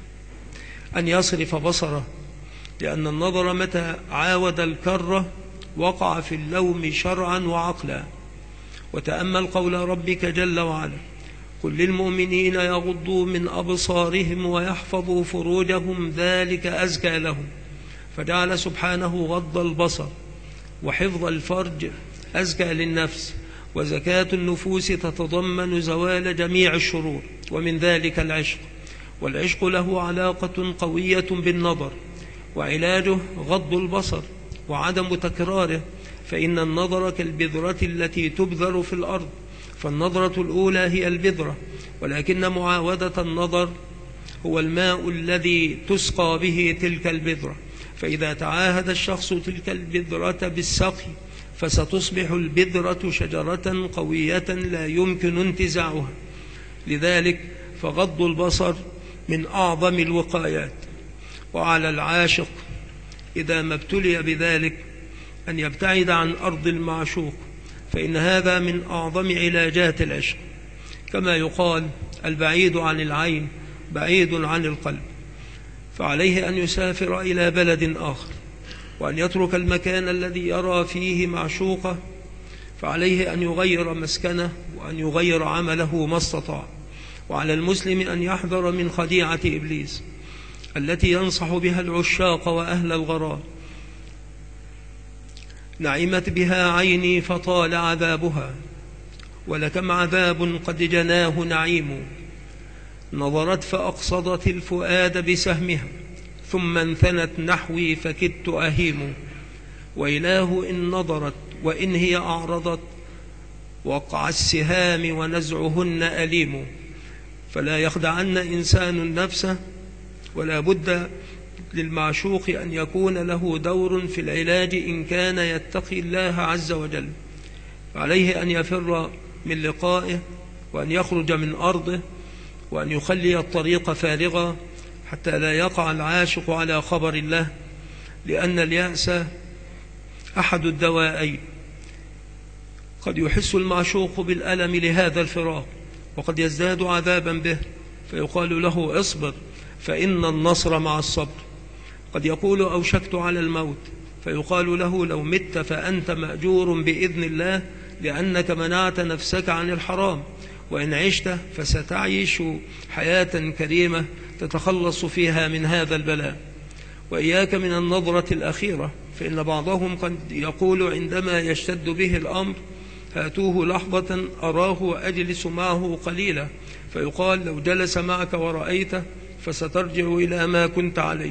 أن يصرف بصره، لأن النظر متى عاود الكرة وقع في اللوم شرعا وعقلا. وتأمل قول ربك جل وعلا: قل للمؤمنين يغضوا من أبصارهم ويحفظوا فروجهم ذلك أزكى لهم، فجعل سبحانه غض البصر وحفظ الفرج أزكى للنفس، وزكاة النفوس تتضمن زوال جميع الشرور، ومن ذلك العشق. والعشق له علاقة قوية بالنظر، وعلاجه غض البصر وعدم تكراره، فإن النظر كالبذرة التي تبذر في الأرض، فالنظرة الأولى هي البذرة، ولكن معاودة النظر هو الماء الذي تسقى به تلك البذرة. فإذا تعاهد الشخص تلك البذرة بالسقي فستصبح البذرة شجرة قوية لا يمكن انتزاعها. لذلك فغض البصر من أعظم الوقايات. وعلى العاشق إذا ما ابتلي بذلك أن يبتعد عن أرض المعشوق، فإن هذا من أعظم علاجات العشق. كما يقال: البعيد عن العين بعيد عن القلب. فعليه أن يسافر إلى بلد آخر، وأن يترك المكان الذي يرى فيه معشوقه، فعليه أن يغير مسكنه وأن يغير عمله ما استطاع. وعلى المسلم أن يحذر من خديعة إبليس التي ينصح بها العشاق وأهل الغرام: نعمت بها عيني فطال عذابها، ولكم عذاب قد جناه نعيم، نظرت فأقصدت الفؤاد بسهمها، ثم انثنت نحوي فكدت أهيم، وإله إن نظرت وإن هي أعرضت، وقع السهام ونزعهن أليم. فلا يخدعن إنسان نفسه، ولا بد للمعشوق أن يكون له دور في العلاج إن كان يتقي الله عز وجل. عليه أن يفر من لقائه، وأن يخرج من أرضه، وأن يخلي الطريق فارغا حتى لا يقع العاشق على خبر الله، لأن اليأس أحد الدوائين. قد يحس المعشوق بالألم لهذا الفراق، وقد يزداد عذابا به، فيقال له: اصبر فإن النصر مع الصبر. قد يقول: أوشكت على الموت، فيقال له: لو مت فأنت مأجور بإذن الله، لأنك منعت نفسك عن الحرام. وإن عشت فستعيش حياة كريمة تتخلص فيها من هذا البلاء. وإياك من النظرة الأخيرة، فإن بعضهم قد يقول عندما يشتد به الأمر: هاتوه لحظة أراه وأجلس معه قليلا، فيقال: لو جلس معك ورأيته فسترجع إلى ما كنت عليه.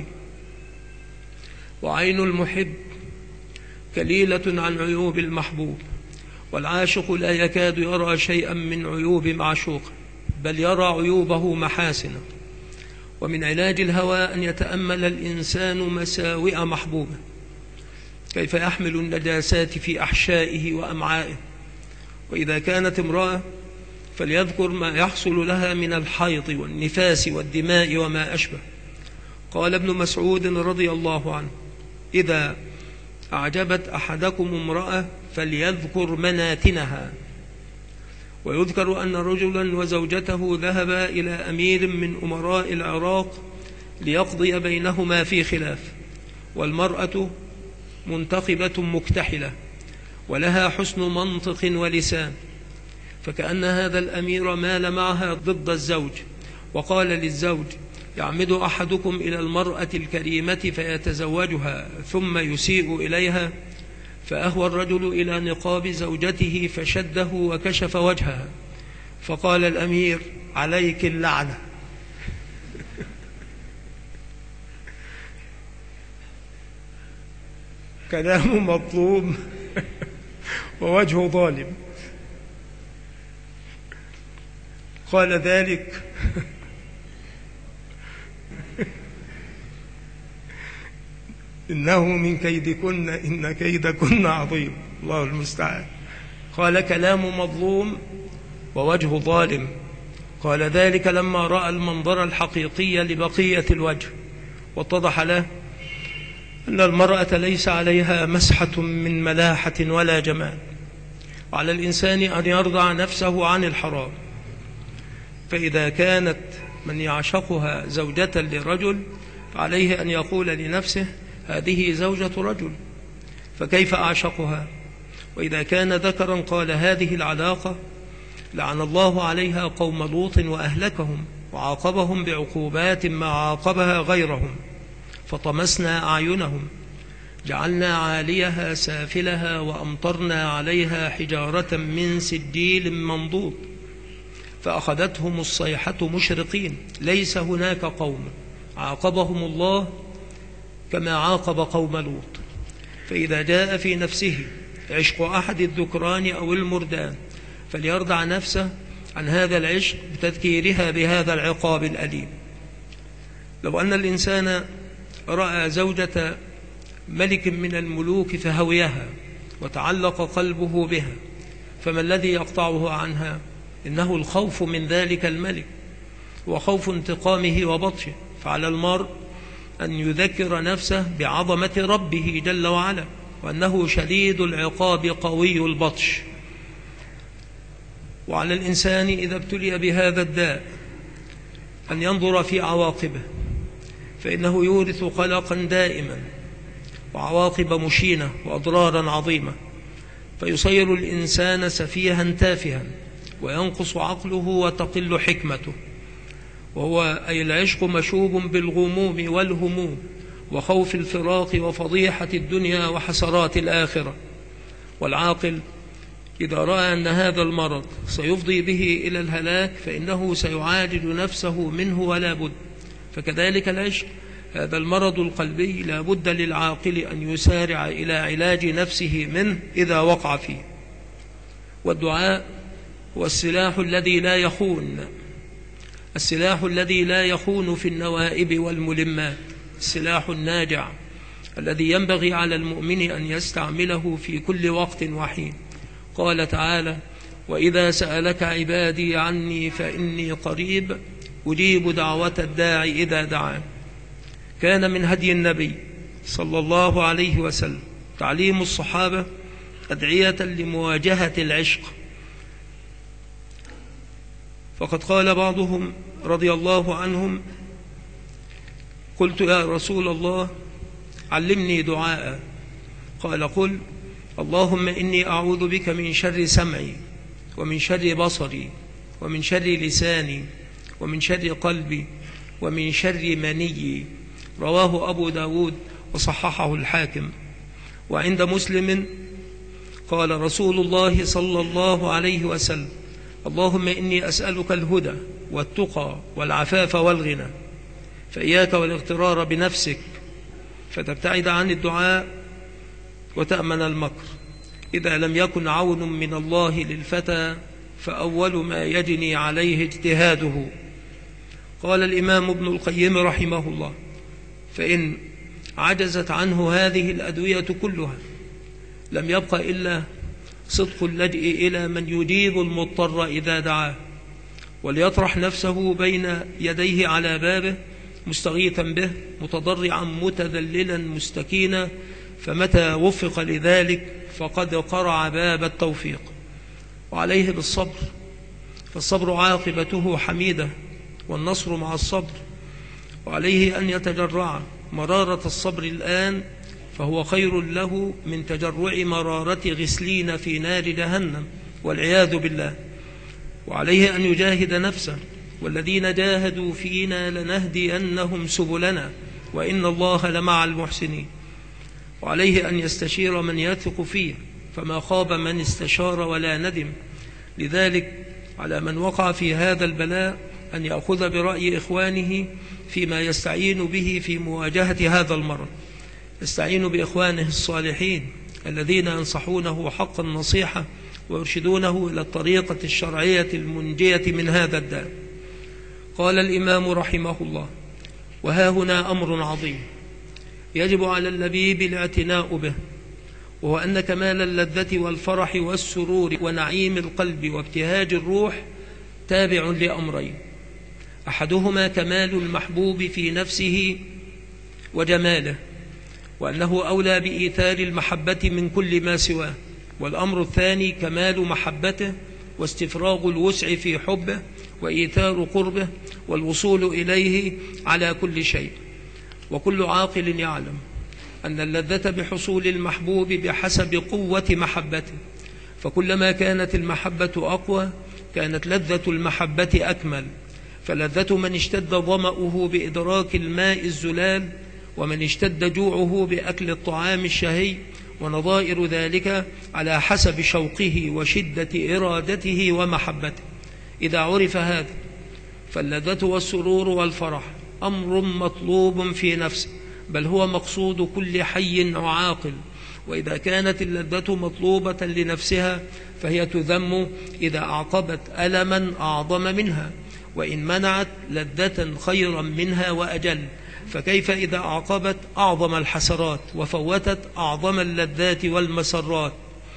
وعين المحب كليلة عن عيوب المحبوب، والعاشق لا يكاد يرى شيئا من عيوب معشوقه، بل يرى عيوبه محاسنه. ومن علاج الهوى أن يتأمل الإنسان مساوئ محبوبه، كيف يحمل النجاسات في أحشائه وأمعائه. وإذا كانت امرأة فليذكر ما يحصل لها من الحيض والنفاس والدماء وما أشبه. قال ابن مسعود رضي الله عنه: إذا أعجبت أحدكم امرأة فليذكر مناتنها. ويذكر أن رجلا وزوجته ذهبا إلى أمير من أمراء العراق ليقضي بينهما في خلاف، والمرأة منتقبة مكتحلة ولها حسن منطق ولسان، فكأن هذا الأمير مال معها ضد الزوج، وقال للزوج: يعمد أحدكم إلى المرأة الكريمة فيتزوجها ثم يسيء إليها، فأهوى الرجل إلى نقاب زوجته فشده وكشف وجهها، فقال الأمير: عليك اللعنة. كلام مطلوب ووجه ظالم. قال ذلك إنه من كيدكن إن كيدكن عظيم. الله المستعان. قال كلام مظلوم ووجه ظالم. قال ذلك لما رأى المنظر الحقيقي لبقية الوجه، واتضح له أن المرأة ليس عليها مسحة من ملاحة ولا جمال، وعلى الإنسان أن يرضع نفسه عن الحرام. فإذا كانت من يعشقها زوجة لرجل فعليه أن يقول لنفسه: هذه زوجة رجل، فكيف أعشقها؟ وإذا كان ذكرا قال: هذه العلاقة لعن الله عليها قوم لوط وأهلكهم وعاقبهم بعقوبات ما عاقبها غيرهم، فطمسنا أعينهم، جعلنا عاليها سافلها وأمطرنا عليها حجارة من سجيل منضود، فأخذتهم الصيحة مشرقين. ليس هناك قوم عاقبهم الله كما عاقب قوم لوط. فإذا جاء في نفسه عشق أحد الذكران أو المردان فليرضع نفسه عن هذا العشق بتذكيرها بهذا العقاب الأليم. لو أن الإنسان رأى زوجة ملك من الملوك فهويها وتعلق قلبه بها، فما الذي يقطعه عنها؟ إنه الخوف من ذلك الملك وخوف انتقامه وبطشه. فعلى المرء أن يذكر نفسه بعظمة ربه جل وعلا، وأنه شديد العقاب قوي البطش. وعلى الإنسان إذا ابتلي بهذا الداء أن ينظر في عواقبه، فإنه يورث قلقا دائما وعواقب مشينة وأضرارا عظيمة، فيصير الإنسان سفيها تافها وينقص عقله وتقل حكمته. وهو أي العشق مشوب بالغموم والهموم وخوف الفراق وفضيحة الدنيا وحسرات الآخرة. والعاقل إذا رأى أن هذا المرض سيفضي به إلى الهلاك فإنه سيعالج نفسه منه ولا بد. فكذلك العشق، هذا المرض القلبي لا بد للعاقل أن يسارع إلى علاج نفسه منه إذا وقع فيه. والدعاء هو السلاح الذي لا يخون، السلاح الذي لا يخون في النوائب والملمات، السلاح الناجع الذي ينبغي على المؤمن أن يستعمله في كل وقت وحين. قال تعالى: وإذا سألك عبادي عني فإني قريب أجيب دعوة الداعي إذا دعان. كان من هدي النبي صلى الله عليه وسلم تعليم الصحابة أدعية لمواجهة العشق، فقد قال بعضهم رضي الله عنهم: قلت يا رسول الله علمني دعاء، قال: قل اللهم إني أعوذ بك من شر سمعي ومن شر بصري ومن شر لساني ومن شر قلبي ومن شر مني. رواه أبو داود وصححه الحاكم. وعند مسلم قال رسول الله صلى الله عليه وسلم: اللهم إني أسألك الهدى والتقى والعفاف والغنى، فإياك والاغترار بنفسك فتبتعد عن الدعاء وتأمن المكر. إذا لم يكن عون من الله للفتى فأول ما يجني عليه اجتهاده. قال الإمام ابن القيم رحمه الله: فإن عجزت عنه هذه الأدوية كلها لم يبق إلا صدق اللجئ إلى من يجيب المضطر إذا دعاه، وليطرح نفسه بين يديه على بابه مستغيثا به متضرعا متذللا مستكينا، فمتى وفق لذلك فقد قرع باب التوفيق. وعليه بالصبر، فالصبر عاقبته حميدة والنصر مع الصبر. وعليه أن يتجرع مرارة الصبر الآن فهو خير له من تجرع مرارة غسلين في نار جهنم والعياذ بالله. وعليه أن يجاهد نفسه، والذين جاهدوا فينا لنهدينهم سبلنا وإن الله لمع المحسنين. وعليه أن يستشير من يثق فيه، فما خاب من استشار ولا ندم. لذلك على من وقع في هذا البلاء أن يأخذ برأي إخوانه فيما يستعين به في مواجهة هذا المرض. يستعين بإخوانه الصالحين الذين ينصحونه حق النصيحة ويرشدونه إلى الطريقة الشرعية المنجية من هذا الداء. قال الإمام رحمه الله: وها هنا أمر عظيم يجب على اللبيب الاعتناء به، وهو أن كمال اللذة والفرح والسرور ونعيم القلب وابتهاج الروح تابع لأمرين: أحدهما كمال المحبوب في نفسه وجماله، وأنه أولى بإيثار المحبة من كل ما سواه. والأمر الثاني كمال محبته واستفراغ الوسع في حبه وإيثار قربه والوصول إليه على كل شيء. وكل عاقل يعلم أن اللذة بحصول المحبوب بحسب قوة محبته، فكلما كانت المحبة أقوى كانت لذة المحبة أكمل. فلذة من اشتد ظمأه بإدراك الماء الزلال، ومن اشتد جوعه بأكل الطعام الشهي، ونظائر ذلك على حسب شوقه وشدة إرادته ومحبته. إذا عرف هذا فاللذة والسرور والفرح أمر مطلوب في نفسه، بل هو مقصود كل حي وعاقل. وإذا كانت اللذة مطلوبة لنفسها فهي تذم إذا أعقبت ألما أعظم منها، وإن منعت لذة خيرا منها وأجل، فكيف إذا أعقبت أعظم الحسرات وفوتت أعظم اللذات والمسرات.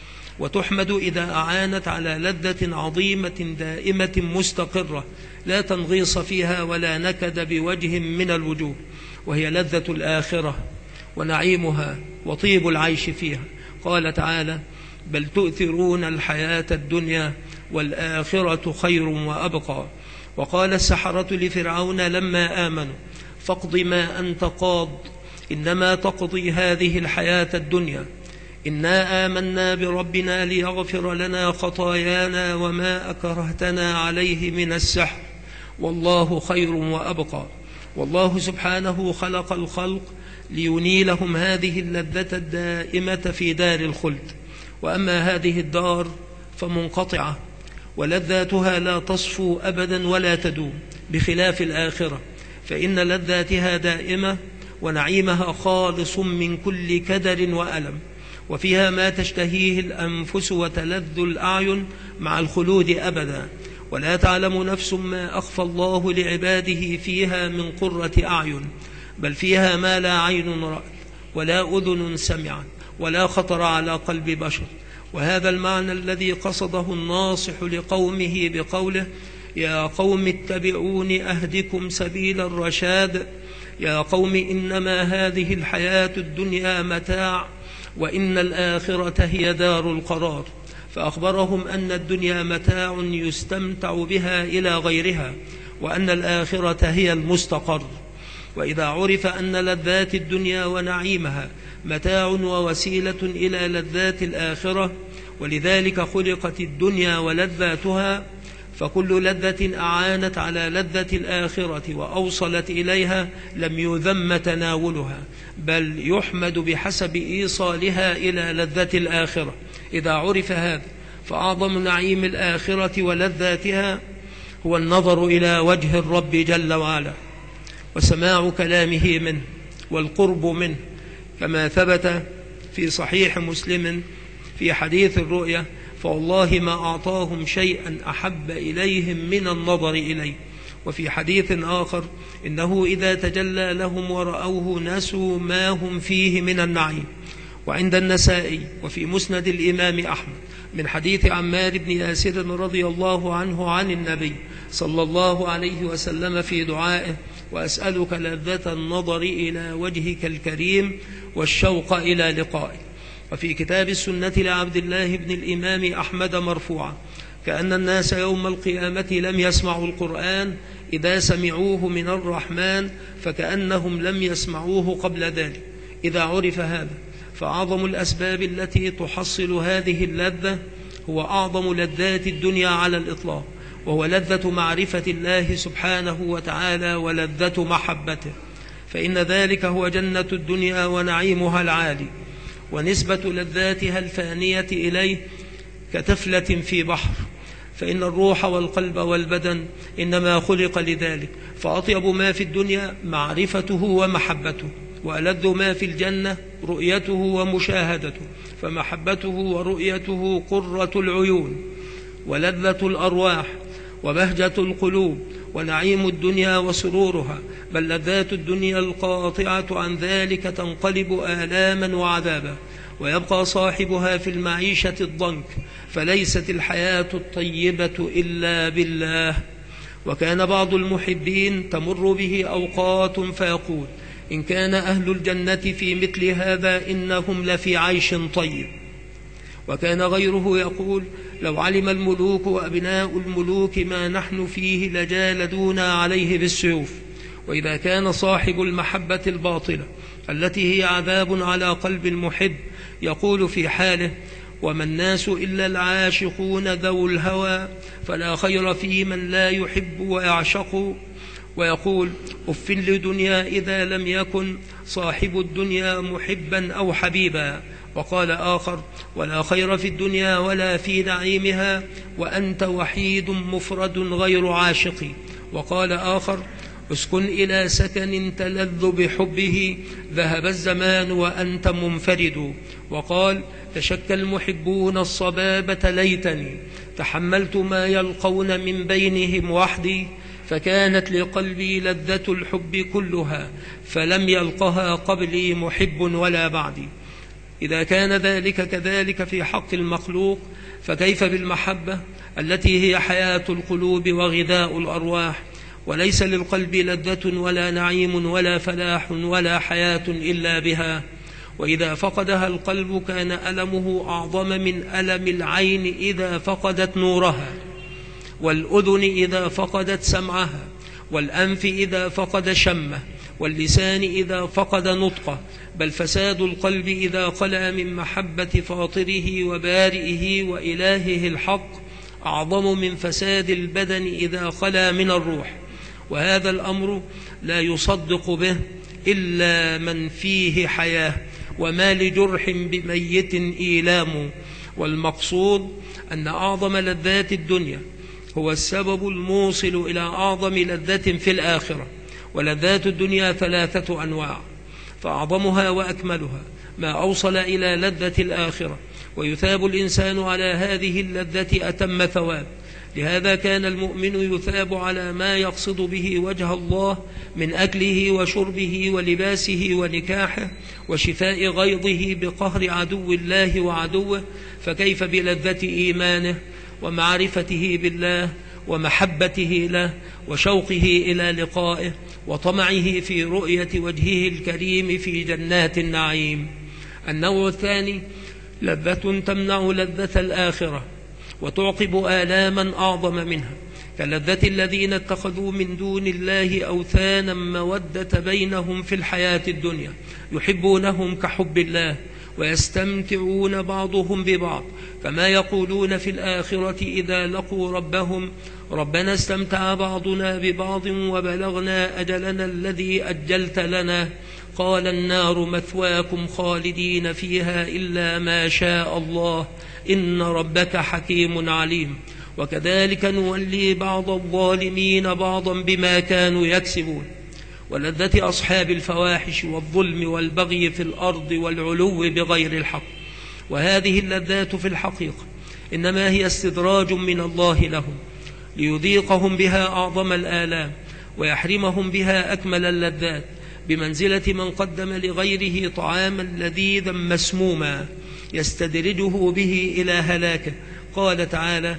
وتحمد إذا أعانت على لذة عظيمة دائمة مستقرة لا تنغيص فيها ولا نكد بوجه من الوجوه، وهي لذة الآخرة ونعيمها وطيب العيش فيها. قال تعالى: بل تؤثرون الحياة الدنيا والآخرة خير وأبقى. وقال السحرة لفرعون لما آمنوا: فاقض ما أنت قاض إنما تقضي هذه الحياة الدنيا إنا آمنا بربنا ليغفر لنا خطايانا وما أكرهتنا عليه من السحر والله خير وأبقى. والله سبحانه خلق الخلق لينيلهم هذه اللذة الدائمة في دار الخلد، وأما هذه الدار فمنقطعة ولذاتها لا تصفو أبدا ولا تدوم، بخلاف الآخرة فإن لذاتها دائمة ونعيمها خالص من كل كدر وألم، وفيها ما تشتهيه الأنفس وتلذ الأعين مع الخلود أبدا، ولا تعلم نفس ما أخفى الله لعباده فيها من قرة أعين، بل فيها ما لا عين رأت ولا أذن سمعت ولا خطر على قلب بشر. وهذا المعنى الذي قصده الناصح لقومه بقوله: يا قوم اتبعون أهدكم سبيل الرشاد. يا قوم إنما هذه الحياة الدنيا متاع وإن الآخرة هي دار القرار. فأخبرهم أن الدنيا متاع يستمتع بها إلى غيرها، وأن الآخرة هي المستقر. وإذا عرف أن لذات الدنيا ونعيمها متاع ووسيلة إلى لذات الآخرة، ولذلك خلقت الدنيا ولذاتها، فكل لذة أعانت على لذة الآخرة وأوصلت إليها لم يذم تناولها، بل يحمد بحسب إيصالها إلى لذة الآخرة. إذا عرف هذا فأعظم نعيم الآخرة ولذاتها هو النظر إلى وجه الرب جل وعلا وسماع كلامه منه والقرب منه، كما ثبت في صحيح مسلم في حديث الرؤيا: فوالله ما أعطاهم شيئا أحب إليهم من النظر إليه. وفي حديث آخر: إنه إذا تجلى لهم ورأوه نسوا ما هم فيه من النعيم. وعند النسائي وفي مسند الإمام أحمد من حديث عمار بن ياسر رضي الله عنه عن النبي صلى الله عليه وسلم في دعائه: وأسألك لذة النظر إلى وجهك الكريم والشوق إلى لقائك. وفي كتاب السنة لعبد الله بن الإمام أحمد مرفوعا: كأن الناس يوم القيامة لم يسمعوا القرآن إذا سمعوه من الرحمن فكأنهم لم يسمعوه قبل ذلك. إذا عرف هذا فأعظم الأسباب التي تحصل هذه اللذة هو أعظم لذات الدنيا على الإطلاق، وهو لذة معرفة الله سبحانه وتعالى ولذة محبته، فإن ذلك هو جنة الدنيا ونعيمها العالي، ونسبة لذاتها الفانية إليه كتفلة في بحر، فإن الروح والقلب والبدن إنما خلق لذلك. فأطيب ما في الدنيا معرفته ومحبته، وألذ ما في الجنة رؤيته ومشاهدته، فمحبته ورؤيته قرة العيون ولذة الأرواح وبهجة القلوب ونعيم الدنيا وسرورها، بل لذات الدنيا القاطعة عن ذلك تنقلب آلاما وعذابا، ويبقى صاحبها في المعيشة الضنك، فليست الحياة الطيبة إلا بالله. وكان بعض المحبين تمر به أوقات فيقول: إن كان أهل الجنة في مثل هذا إنهم لفي عيش طيب. وكان غيره يقول: لو علم الملوك وأبناء الملوك ما نحن فيه لجالدونا عليه بالسيوف. وإذا كان صاحب المحبة الباطلة التي هي عذاب على قلب المحب يقول في حاله: وما الناس إلا العاشقون ذو الهوى، فلا خير في من لا يحب ويعشق. ويقول: أف لدنيا إذا لم يكن صاحب الدنيا محبا أو حبيبا. وقال آخر: ولا خير في الدنيا ولا في نعيمها وأنت وحيد مفرد غير عاشق. وقال آخر: اسكن إلى سكن تلذ بحبه ذهب الزمان وأنت منفرد. وقال: تشكى المحبون الصبابة ليتني تحملت ما يلقون من بينهم وحدي، فكانت لقلبي لذة الحب كلها فلم يلقها قبلي محب ولا بعدي. إذا كان ذلك كذلك في حق المخلوق، فكيف بالمحبة التي هي حياة القلوب وغذاء الأرواح، وليس للقلب لذة ولا نعيم ولا فلاح ولا حياة إلا بها. وإذا فقدها القلب كان ألمه أعظم من ألم العين إذا فقدت نورها، والأذن إذا فقدت سمعها، والأنف إذا فقد شمه، واللسان إذا فقد نطقه. بل فساد القلب إذا خلا من محبة فاطره وبارئه وإلهه الحق أعظم من فساد البدن إذا خلا من الروح، وهذا الأمر لا يصدق به إلا من فيه حياة، وما لجرح بميت إيلام. والمقصود أن أعظم لذات الدنيا هو السبب الموصل إلى أعظم لذة في الآخرة. ولذات الدنيا ثلاثة أنواع، فأعظمها وأكملها ما أوصل إلى لذة الآخرة، ويثاب الإنسان على هذه اللذة أتم ثواب. لهذا كان المؤمن يثاب على ما يقصد به وجه الله من أكله وشربه ولباسه ونكاحه وشفاء غيظه بقهر عدو الله وعدوه، فكيف بلذة إيمانه ومعرفته بالله ومحبته له وشوقه إلى لقائه وطمعه في رؤية وجهه الكريم في جنات النعيم. النوع الثاني لذة تمنع لذة الآخرة وتعقب آلاما أعظم منها، كلذة الذين اتخذوا من دون الله أوثانا مودة بينهم في الحياة الدنيا، يحبونهم كحب الله ويستمتعون بعضهم ببعض، كما يقولون في الآخرة إذا لقوا ربهم: ربنا استمتع بعضنا ببعض وبلغنا أجلنا الذي أجلت لنا. قال: النار مثواكم خالدين فيها إلا ما شاء الله، إن ربك حكيم عليم. وكذلك نولي بعض الظالمين بعضا بما كانوا يكسبون. ولذة أصحاب الفواحش والظلم والبغي في الأرض والعلو بغير الحق. وهذه اللذات في الحقيقة إنما هي استدراج من الله لهم ليذيقهم بها أعظم الآلام ويحرمهم بها أكمل اللذات، بمنزلة من قدم لغيره طعاما لذيذا مسموما يستدرجه به إلى هلاكه. قال تعالى: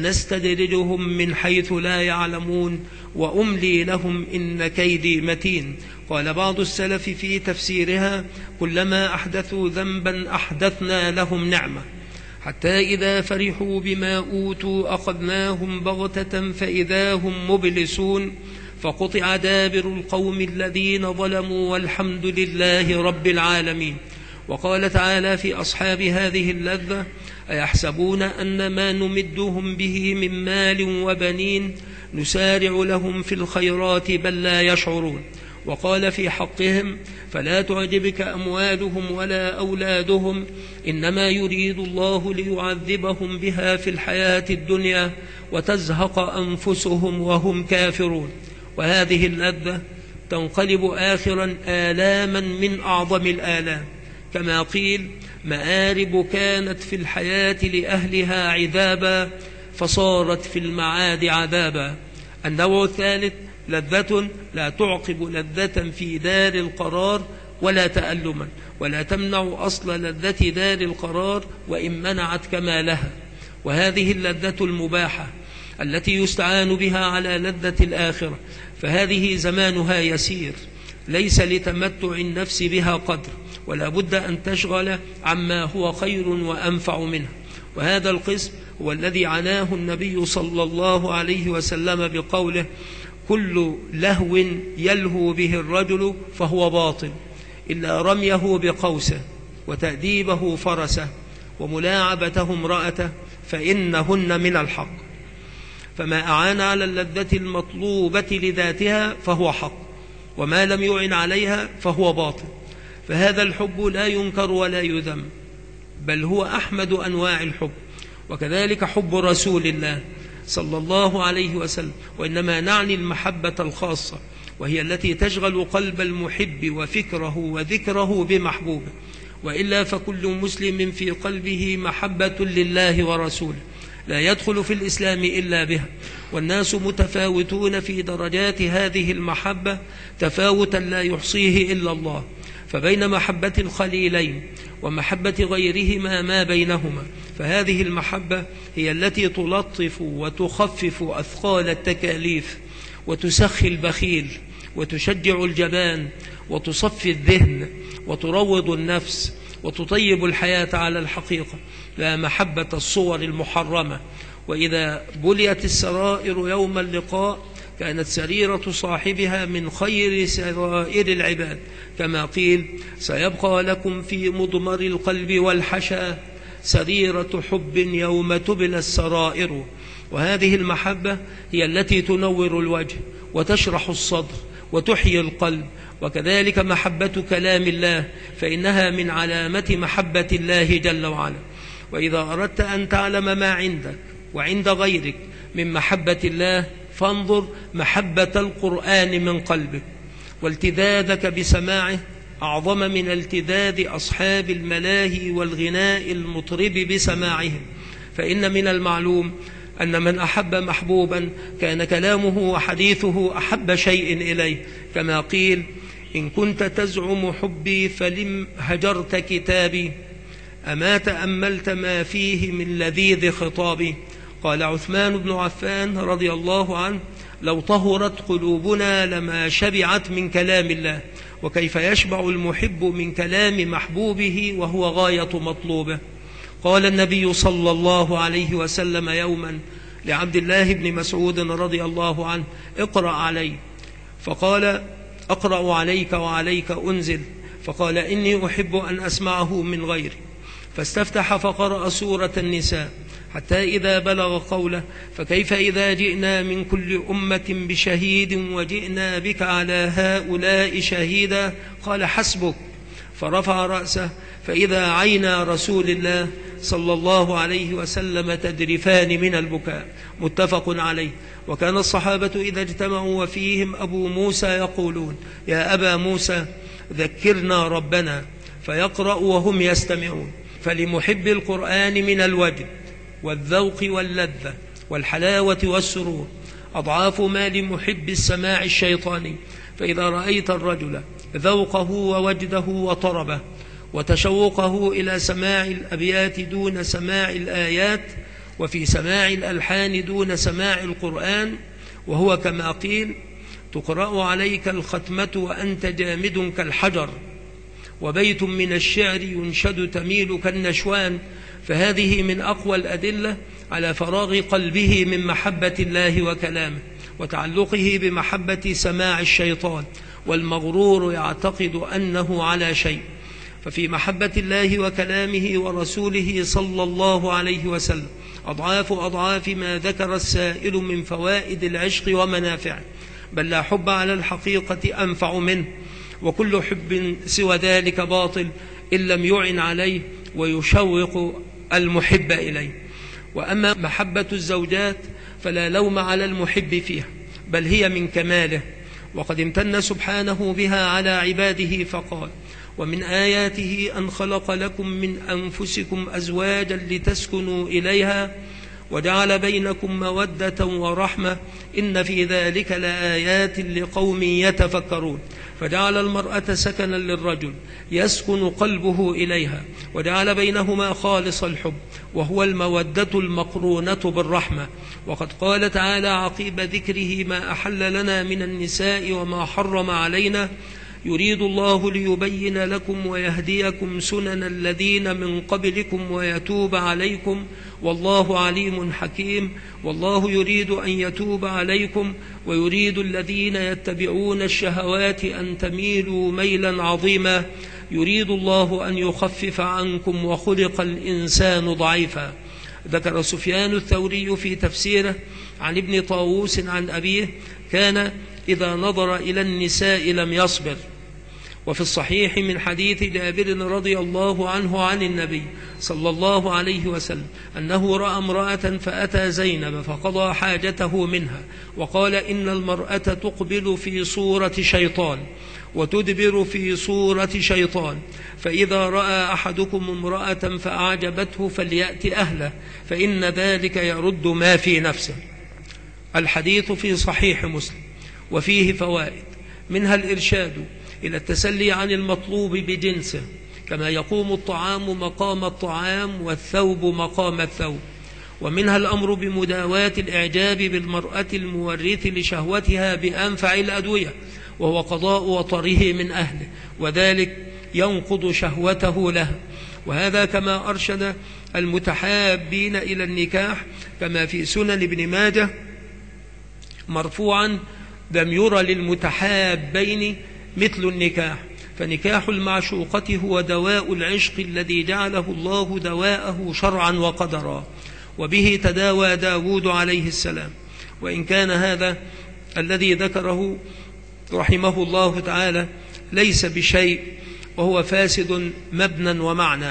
سنستدرجهم من حيث لا يعلمون وأملي لهم إن كيدي متين. قال بعض السلف في تفسيرها: كلما أحدثوا ذنبا أحدثنا لهم نعمة، حتى إذا فرحوا بما أوتوا أخذناهم بغتة فإذا هم مبلسون، فقطع دابر القوم الذين ظلموا والحمد لله رب العالمين. وقال تعالى في أصحاب هذه اللذة: أيحسبون أن ما نمدهم به من مال وبنين نسارع لهم في الخيرات بل لا يشعرون. وقال في حقهم: فلا تعجبك أموالهم ولا أولادهم إنما يريد الله ليعذبهم بها في الحياة الدنيا وتزهق أنفسهم وهم كافرون. وهذه اللذة تنقلب آخرا آلاما من أعظم الآلام، كما قيل: مآرب كانت في الحياة لأهلها عذابا فصارت في المعاد عذابا. النوع الثالث لذة لا تعقب لذة في دار القرار ولا تألما، ولا تمنع أصل لذة دار القرار وإن منعت كمالها. وهذه اللذة المباحة التي يستعان بها على لذة الآخرة، فهذه زمانها يسير، ليس لتمتع النفس بها قدر، ولا بد أن تشغل عما هو خير وأنفع منه. وهذا القسم هو الذي عناه النبي صلى الله عليه وسلم بقوله: كل لهو يلهو به الرجل فهو باطل إلا رميه بقوسه وتأديبه فرسه وملاعبته امرأته فإنهن من الحق. فما أعان على اللذة المطلوبة لذاتها فهو حق، وما لم يعن عليها فهو باطل. فهذا الحب لا ينكر ولا يذم، بل هو أحمد أنواع الحب. وكذلك حب رسول الله صلى الله عليه وسلم، وإنما نعني المحبة الخاصة، وهي التي تشغل قلب المحب وفكره وذكره بمحبوبه. وإلا فكل مسلم في قلبه محبة لله ورسوله لا يدخل في الإسلام إلا بها. والناس متفاوتون في درجات هذه المحبة تفاوتا لا يحصيه إلا الله. فبين محبة الخليلين ومحبة غيرهما ما بينهما، فهذه المحبة هي التي تلطف وتخفف أثقال التكاليف وتسخي البخيل وتشجع الجبان وتصفي الذهن وتروض النفس وتطيب الحياة على الحقيقة، لا محبة الصور المحرمة. وإذا بليت السرائر يوم اللقاء كانت سريرة صاحبها من خير سرائر العباد، كما قيل: سيبقى لكم في مضمر القلب والحشا سريرة حب يوم تبلى السرائر. وهذه المحبة هي التي تنور الوجه وتشرح الصدر وتحيي القلب. وكذلك محبة كلام الله، فإنها من علامة محبة الله جل وعلا. وإذا أردت أن تعلم ما عندك وعند غيرك من محبة الله فانظر محبة القرآن من قلبك، والتذاذك بسماعه أعظم من التذاذ أصحاب الملاهي والغناء المطرب بسماعهم. فإن من المعلوم أن من أحب محبوبا كان كلامه وحديثه أحب شيء إليه، كما قيل: إن كنت تزعم حبي فلم هجرت كتابي أما تأملت ما فيه من لذيذ خطابي. قال عثمان بن عفان رضي الله عنه: لو طهرت قلوبنا لما شبعت من كلام الله. وكيف يشبع المحب من كلام محبوبه وهو غاية مطلوبه؟ قال النبي صلى الله عليه وسلم يوما لعبد الله بن مسعود رضي الله عنه: اقرأ علي. فقال: أقرأ عليك وعليك أنزل. فقال إني أحب أن أسمعه من غيري، فاستفتح فقرأ سورة النساء حتى إذا بلغ قوله فكيف إذا جئنا من كل أمة بشهيد وجئنا بك على هؤلاء شهيدا، قال حسبك، فرفع رأسه فإذا عينا رسول الله صلى الله عليه وسلم تدرفان من البكاء، متفق عليه. وكان الصحابة إذا اجتمعوا وفيهم أبو موسى يقولون يا أبا موسى ذكرنا ربنا، فيقرأ وهم يستمعون. فلمحب القرآن من الوجد والذوق واللذة والحلاوة والسرور أضعاف ما لمحب السماع الشيطاني. فإذا رأيت الرجل ذوقه ووجده وطربه وتشوقه إلى سماع الأبيات دون سماع الآيات، وفي سماع الألحان دون سماع القرآن، وهو كما قيل تقرأ عليك الختمة وأنت جامد كالحجر، وبيت من الشعر ينشد تميل كالنشوان، فهذه من أقوى الأدلة على فراغ قلبه من محبة الله وكلامه وتعلقه بمحبة سماع الشيطان، والمغرور يعتقد أنه على شيء. ففي محبة الله وكلامه ورسوله صلى الله عليه وسلم أضعاف أضعاف ما ذكر السائل من فوائد العشق ومنافعه، بل لا حب على الحقيقة أنفع منه، وكل حب سوى ذلك باطل إن لم يعن عليه ويشوق المحب إليه. وأما محبة الزوجات فلا لوم على المحب فيها، بل هي من كماله، وقد امتن سبحانه بها على عباده فقال ومن آياته أن خلق لكم من أنفسكم أزواجا لتسكنوا إليها وجعل بينكم مودة ورحمة إن في ذلك لآيات لقوم يتفكرون. فجعل المرأة سكنا للرجل يسكن قلبه إليها، وجعل بينهما خالص الحب وهو المودة المقرونة بالرحمة. وقد قال تعالى عقيب ذكره ما أحل لنا من النساء وما حرم علينا يريد الله ليبين لكم ويهديكم سنن الذين من قبلكم ويتوب عليكم والله عليم حكيم. والله يريد أن يتوب عليكم ويريد الذين يتبعون الشهوات أن تميلوا ميلا عظيما يريد الله أن يخفف عنكم وخلق الإنسان ضعيفا. ذكر سفيان الثوري في تفسيره عن ابن طاووس عن أبيه كان إذا نظر إلى النساء لم يصبر. وفي الصحيح من حديث جابر رضي الله عنه عن النبي صلى الله عليه وسلم أنه رأى امرأة فأتى زينب فقضى حاجته منها وقال إن المرأة تقبل في صورة شيطان وتدبر في صورة شيطان، فإذا رأى أحدكم امرأة فأعجبته فليأت أهله فإن ذلك يرد ما في نفسه. الحديث في صحيح مسلم وفيه فوائد، منها الإرشاد إلى التسلي عن المطلوب بجنسه، كما يقوم الطعام مقام الطعام والثوب مقام الثوب، ومنها الأمر بمداواة الإعجاب بالمرأة المورث لشهوتها بأنفع الأدوية وهو قضاء وطره من أهله، وذلك ينقض شهوته له. وهذا كما أرشد المتحابين إلى النكاح كما في سنن ابن ماجه مرفوعا لم ير للمتحابين مثل النكاح، فنكاح المعشوقة هو دواء العشق الذي جعله الله دواءه شرعا وقدرا، وبه تداوى داود عليه السلام. وإن كان هذا الذي ذكره رحمه الله تعالى ليس بشيء وهو فاسد مبنى ومعنى،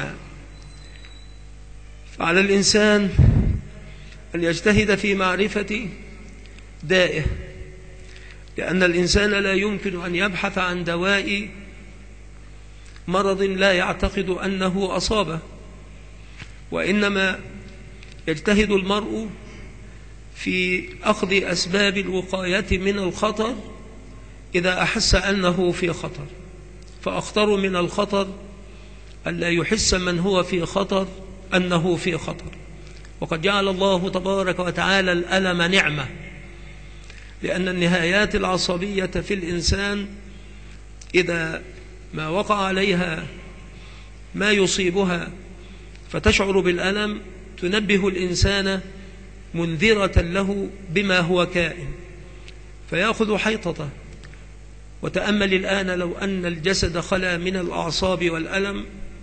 فعلى الإنسان أن يجتهد في معرفة دائه، لأن الإنسان لا يمكن أن يبحث عن دواء مرض لا يعتقد أنه أصابه، وإنما يجتهد المرء في أخذ أسباب الوقاية من الخطر إذا أحس أنه في خطر. فأخطر من الخطر ألا يحس من هو في خطر أنه في خطر. وقد جعل الله تبارك وتعالى الألم نعمة، لأن النهايات العصبية في الإنسان إذا ما وقع عليها ما يصيبها فتشعر بالألم تنبه الإنسان منذرة له بما هو كائن، فيأخذ حيطته وتأمل الآن لو أن الجسد خلا من الأعصاب والألم،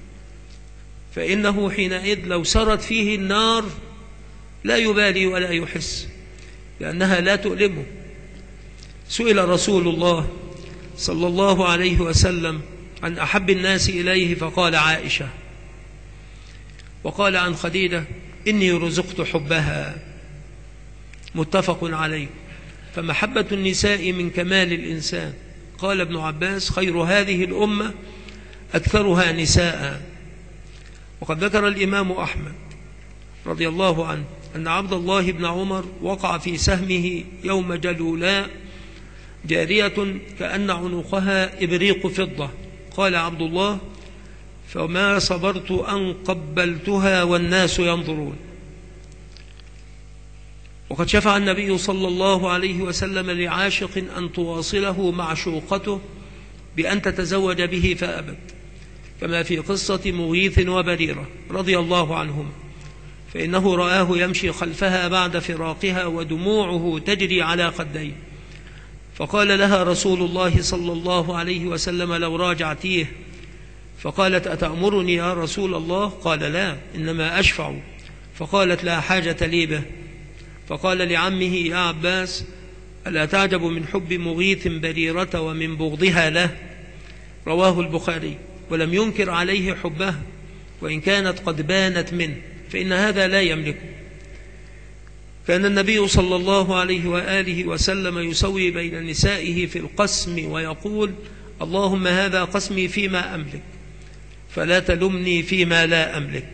فإنه حينئذ لو سرت فيه النار لا يبالي ولا يحس، لأنها لا تؤلمه. سئل رسول الله صلى الله عليه وسلم عن أحب الناس إليه فقال عائشة، وقال عن خديجة إني رزقت حبها، متفق عليه. فمحبة النساء من كمال الإنسان. قال ابن عباس خير هذه الأمة أكثرها نساء. وقد ذكر الإمام أحمد رضي الله عنه أن عبد الله بن عمر وقع في سهمه يوم جلولاء جارية كأن عنقها إبريق فضة. قال عبد الله فما صبرت أن قبلتها والناس ينظرون. وقد شفع النبي صلى الله عليه وسلم لعاشق أن تواصله معشوقته بأن تتزوج به فأبت، كما في قصة مغيث وبريرة رضي الله عنهم، فإنه رآه يمشي خلفها بعد فراقها ودموعه تجري على خديه، فقال لها رسول الله صلى الله عليه وسلم لو راجعتيه. فقالت أتأمرني يا رسول الله؟ قال لا، إنما أشفع. فقالت لا حاجة لي به. فقال لعمه يا عباس ألا تعجب من حب مغيث بريرة ومن بغضها له؟ رواه البخاري. ولم ينكر عليه حبها وإن كانت قد بانت منه، فإن هذا لا يملكه. كان النبي صلى الله عليه وآله وسلم يسوي بين نسائه في القسم ويقول اللهم هذا قسمي فيما أملك فلا تلمني فيما لا أملك.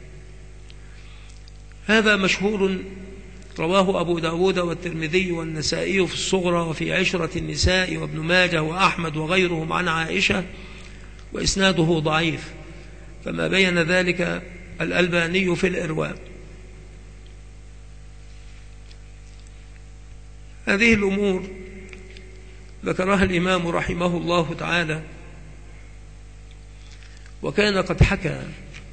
هذا مشهور رواه أبو داود والترمذي والنسائي في الصغرى وفي عشرة النساء وابن ماجه وأحمد وغيرهم عن عائشة، وإسناده ضعيف، كما بين ذلك الألباني في الإرواء. هذه الأمور ذكرها الإمام رحمه الله تعالى، وكان قد حكى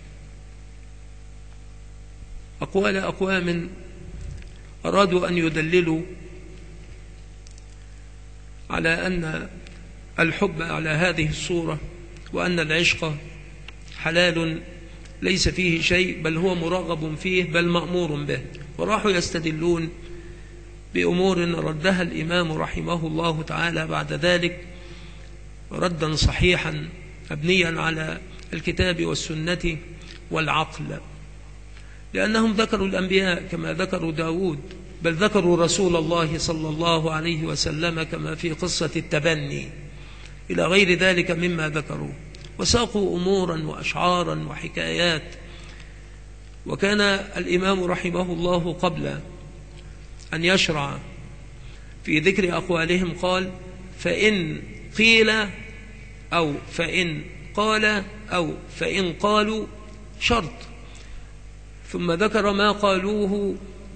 أقوال أقوام أرادوا أن يدللوا على أن الحب على هذه الصورة، وأن العشق حلال ليس فيه شيء، بل هو مرغب فيه، بل مأمور به. وراحوا يستدلون بأمور ردها الإمام رحمه الله تعالى بعد ذلك ردا صحيحا مبنيا على الكتاب والسنة والعقل، لأنهم ذكروا الأنبياء كما ذكروا داود، بل ذكروا رسول الله صلى الله عليه وسلم كما في قصة التبني إلى غير ذلك مما ذكروا، وساقوا أمورا وأشعارا وحكايات. وكان الإمام رحمه الله قبل أن يشرع في ذكر أقوالهم قال فإن قيل أو فإن قال أو فإن قالوا شرط، ثم ذكر ما قالوه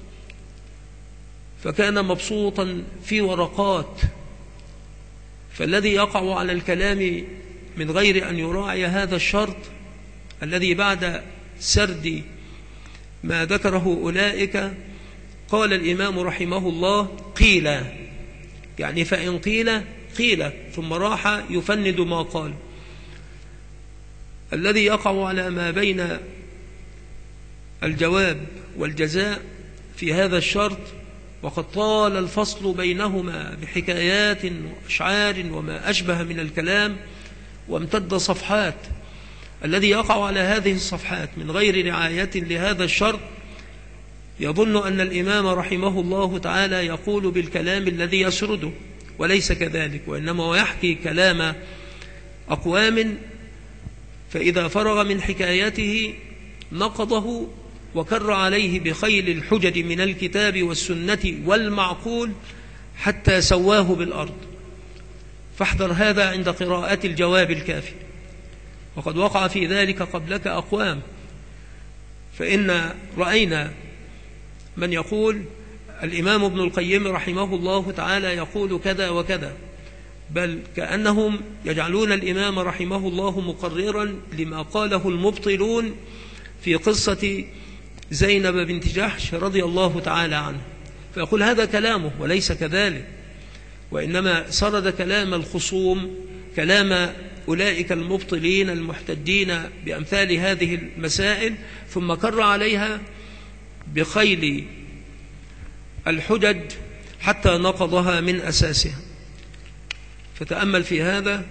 فكان مبسوطا في ورقات، فالذي يقع على الكلام من غير أن يراعي هذا الشرط الذي بعد سرد ما ذكره أولئك، قال الإمام رحمه الله قيل، يعني فإن قيل قيل، ثم راح يفند ما قال. الذي يقع على ما بين الجواب والجزاء في هذا الشرط، وقد طال الفصل بينهما بحكايات وأشعار وما أشبه من الكلام وامتد صفحات، الذي يقع على هذه الصفحات من غير رعاية لهذا الشرط يظن أن الإمام رحمه الله تعالى يقول بالكلام الذي يسرده، وليس كذلك، وإنما هو يحكي كلام أقوام، فإذا فرغ من حكايته نقضه وكر عليه بخيل الحجج من الكتاب والسنة والمعقول حتى سواه بالأرض. فاحذر هذا عند قراءة الجواب الكافي، وقد وقع في ذلك قبلك أقوام، فإن رأينا من يقول الإمام ابن القيم رحمه الله تعالى يقول كذا وكذا، بل كأنهم يجعلون الإمام رحمه الله مقررا لما قاله المبطلون في قصة زينب بنت جحش رضي الله تعالى عنه، فيقول هذا كلامه، وليس كذلك. وإنما سرد كلام الخصوم، كلام أولئك المبطلين المحتجين بأمثال هذه المسائل، ثم كر عليها بخيل الحجج حتى نقضها من أساسها. فتأمل في هذا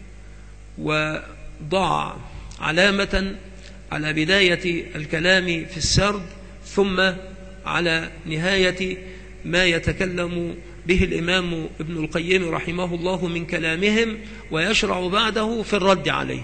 وضع علامة على بداية الكلام في السرد، ثم على نهاية ما يتكلم به الإمام ابن القيم رحمه الله من كلامهم، ويشرع بعده في الرد عليه.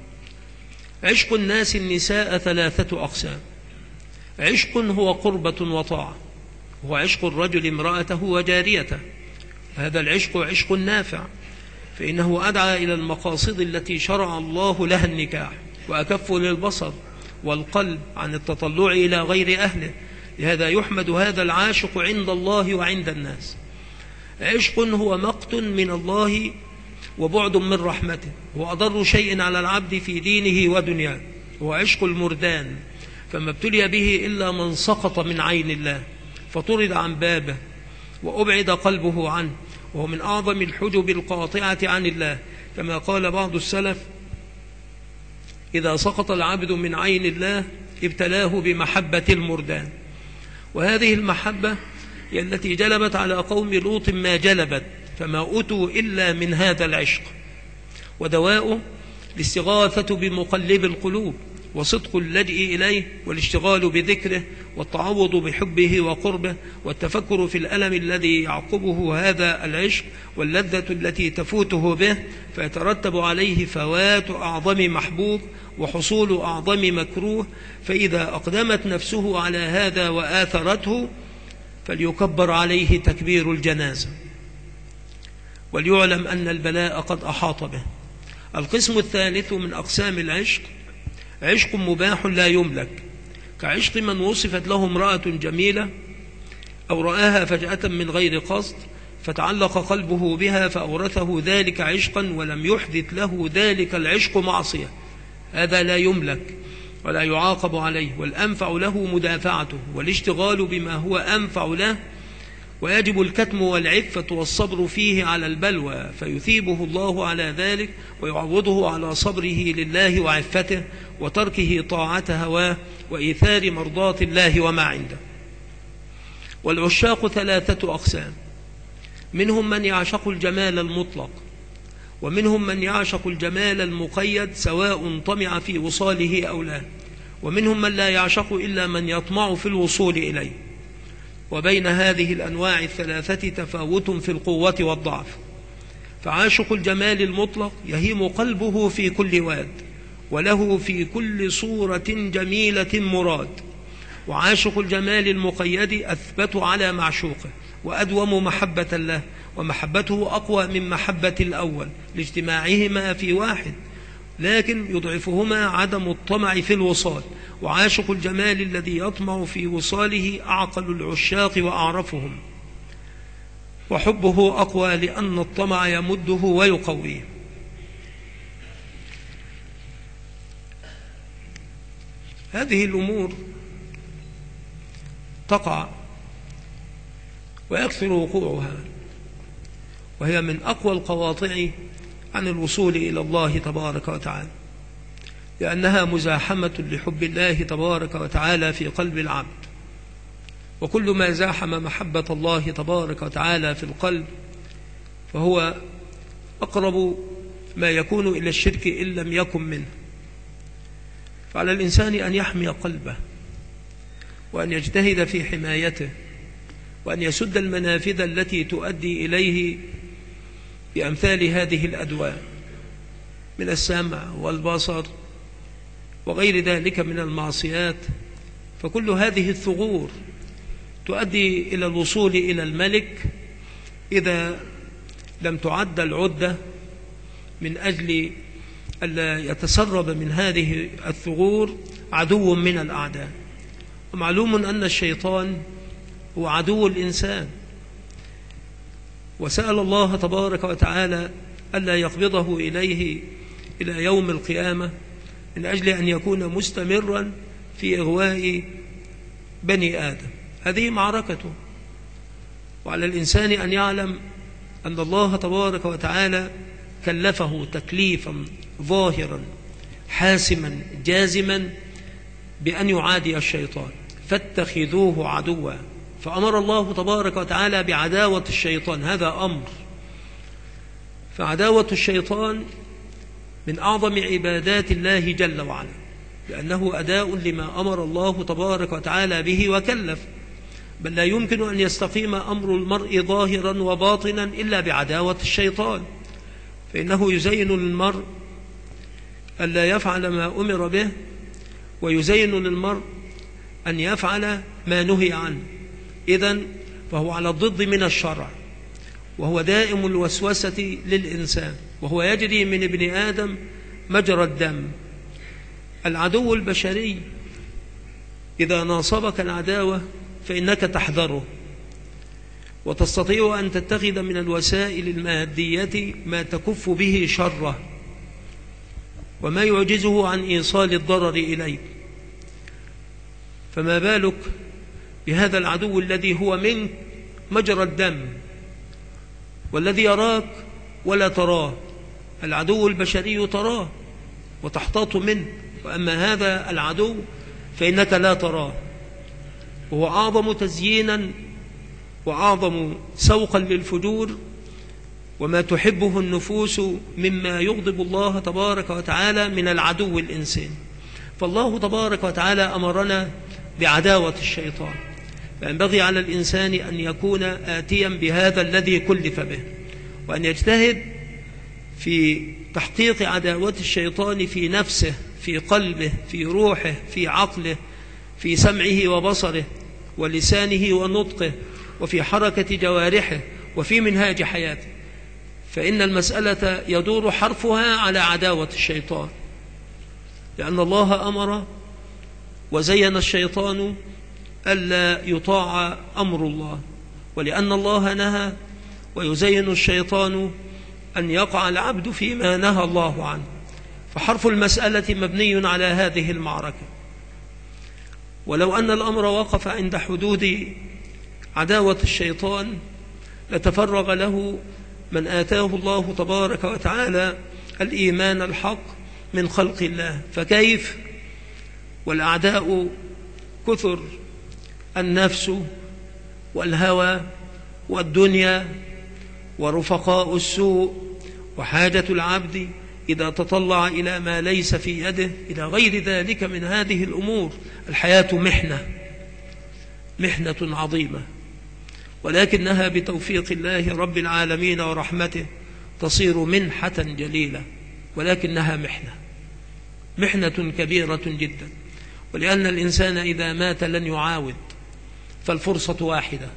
عشق الناس النساء ثلاثة أقسام: عشق هو قربة وطاعة، هو عشق الرجل امرأته وجاريته، هذا العشق عشق نافع، فإنه أدعى إلى المقاصد التي شرع الله لها النكاح، وأكف للبصر والقلب عن التطلع إلى غير أهله، لهذا يحمد هذا العاشق عند الله وعند الناس. عشق هو مقت من الله وبعد من رحمته، هو أضر شيء على العبد في دينه ودنياه، هو عشق المردان، فما ابتلي به إلا من سقط من عين الله فطرد عن بابه وأبعد قلبه عنه، وهو من أعظم الحجب القاطعة عن الله، كما قال بعض السلف: إذا سقط العبد من عين الله ابتلاه بمحبة المردان. وهذه المحبة هي التي جلبت على قوم لوط ما جلبت، فما أتوا إلا من هذا العشق. ودواؤه الاستغاثة بمقلب القلوب، وصدق اللجئ إليه، والاشتغال بذكره، والتعوض بحبه وقربه، والتفكر في الألم الذي يعقبه هذا العشق، واللذة التي تفوته به، فيترتب عليه فوات أعظم محبوب وحصول أعظم مكروه. فإذا أقدمت نفسه على هذا وآثرته فليكبر عليه تكبير الجنازة، وليعلم أن البلاء قد أحاط به. القسم الثالث من أقسام العشق عشق مباح لا يملك، كعشق من وصفت له امرأة جميلة أو رآها فجأة من غير قصد فتعلق قلبه بها فأورثه ذلك عشقا ولم يحدث له ذلك العشق معصية، هذا لا يملك ولا يعاقب عليه، والأنفع له مدافعته والاشتغال بما هو أنفع له، ويجب الكتم والعفة والصبر فيه على البلوى، فيثيبه الله على ذلك ويعوضه على صبره لله وعفته وتركه طاعة هواه وإيثار مرضاة الله وما عنده. والعشاق ثلاثة أقسام: منهم من يعشق الجمال المطلق، ومنهم من يعشق الجمال المقيد سواء طمع في وصاله أو لا، ومنهم من لا يعشق إلا من يطمع في الوصول إليه. وبين هذه الأنواع الثلاثة تفاوت في القوة والضعف، فعاشق الجمال المطلق يهيم قلبه في كل واد، وله في كل صورة جميلة مراد، وعاشق الجمال المقيد أثبت على معشوقه وأدوم محبة له، ومحبته أقوى من محبة الأول لاجتماعهما في واحد، لكن يضعفهما عدم الطمع في الوصال. وعاشق الجمال الذي يطمع في وصاله أعقل العشاق وأعرفهم، وحبه أقوى لأن الطمع يمده ويقويه. هذه الأمور تقع ويكثر وقوعها، وهي من أقوى القواطع عن الوصول إلى الله تبارك وتعالى، لأنها مزاحمة لحب الله تبارك وتعالى في قلب العبد، وكل ما زاحم محبة الله تبارك وتعالى في القلب فهو أقرب ما يكون إلى الشرك إن لم يكن منه. فعلى الإنسان أن يحمي قلبه، وأن يجتهد في حمايته، وأن يسد المنافذ التي تؤدي إليه بأمثال هذه الأدواء من السمع والبصر وغير ذلك من المعصيات. فكل هذه الثغور تؤدي إلى الوصول إلى الملك إذا لم تعد العدة من أجل ألا يتسرب من هذه الثغور عدو من الأعداء. ومعلوم أن الشيطان هو عدو الإنسان، وسأل الله تبارك وتعالى ألا يقبضه إليه إلى يوم القيامة من أجل أن يكون مستمرا في إغواء بني آدم. هذه معركته، وعلى الإنسان أن يعلم أن الله تبارك وتعالى كلفه تكليفا ظاهرا حاسما جازما بأن يعادي الشيطان، فاتخذوه عدوا. فأمر الله تبارك وتعالى بعداوة الشيطان، هذا أمر. فعداوة الشيطان من أعظم عبادات الله جل وعلا، لأنه أداء لما أمر الله تبارك وتعالى به وكلف. بل لا يمكن أن يستقيم أمر المرء ظاهرا وباطنا إلا بعداوة الشيطان، فإنه يزين للمرء ألا يفعل ما أمر به، ويزين للمرء أن يفعل ما نهي عنه. إذن فهو على الضد من الشرع، وهو دائم الوسوسة للإنسان، وهو يجري من ابن آدم مجرى الدم. العدو البشري إذا ناصبك العداوة فإنك تحذره، وتستطيع أن تتخذ من الوسائل المادية ما تكف به شره وما يعجزه عن إيصال الضرر إليك. فما بالك بهذا العدو الذي هو منك مجرى الدم، والذي يراك ولا تراه. العدو البشري تراه وتحتاط منه، وأما هذا العدو فإنك لا تراه، وهو أعظم تزيينا وأعظم سوقا للفجور وما تحبه النفوس مما يغضب الله تبارك وتعالى من العدو الإنسان. فالله تبارك وتعالى أمرنا بعداوة الشيطان، فينبغي على الإنسان أن يكون آتيا بهذا الذي كلف به، وأن يجتهد في تحقيق عداوة الشيطان في نفسه، في قلبه، في روحه، في عقله، في سمعه وبصره ولسانه ونطقه، وفي حركة جوارحه، وفي منهاج حياته. فإن المسألة يدور حرفها على عداوة الشيطان، لأن الله أمر وزين الشيطان ألا يطاع أمر الله، ولأن الله نهى ويزين الشيطان أن يقع العبد فيما نهى الله عنه. فحرف المسألة مبني على هذه المعركة. ولو أن الأمر وقف عند حدود عداوة الشيطان لتفرغ له من آتاه الله تبارك وتعالى الإيمان الحق من خلق الله. فكيف والأعداء كثر، النفس والهوى والدنيا ورفقاء السوء، وحاجة العبد إذا تطلع إلى ما ليس في يده إلى غير ذلك من هذه الأمور. الحياة محنة، محنة عظيمة، ولكنها بتوفيق الله رب العالمين ورحمته تصير منحة جليلة، ولكنها محنة، محنة كبيرة جدا. ولأن الإنسان إذا مات لن يعاود، فالفرصة واحدة،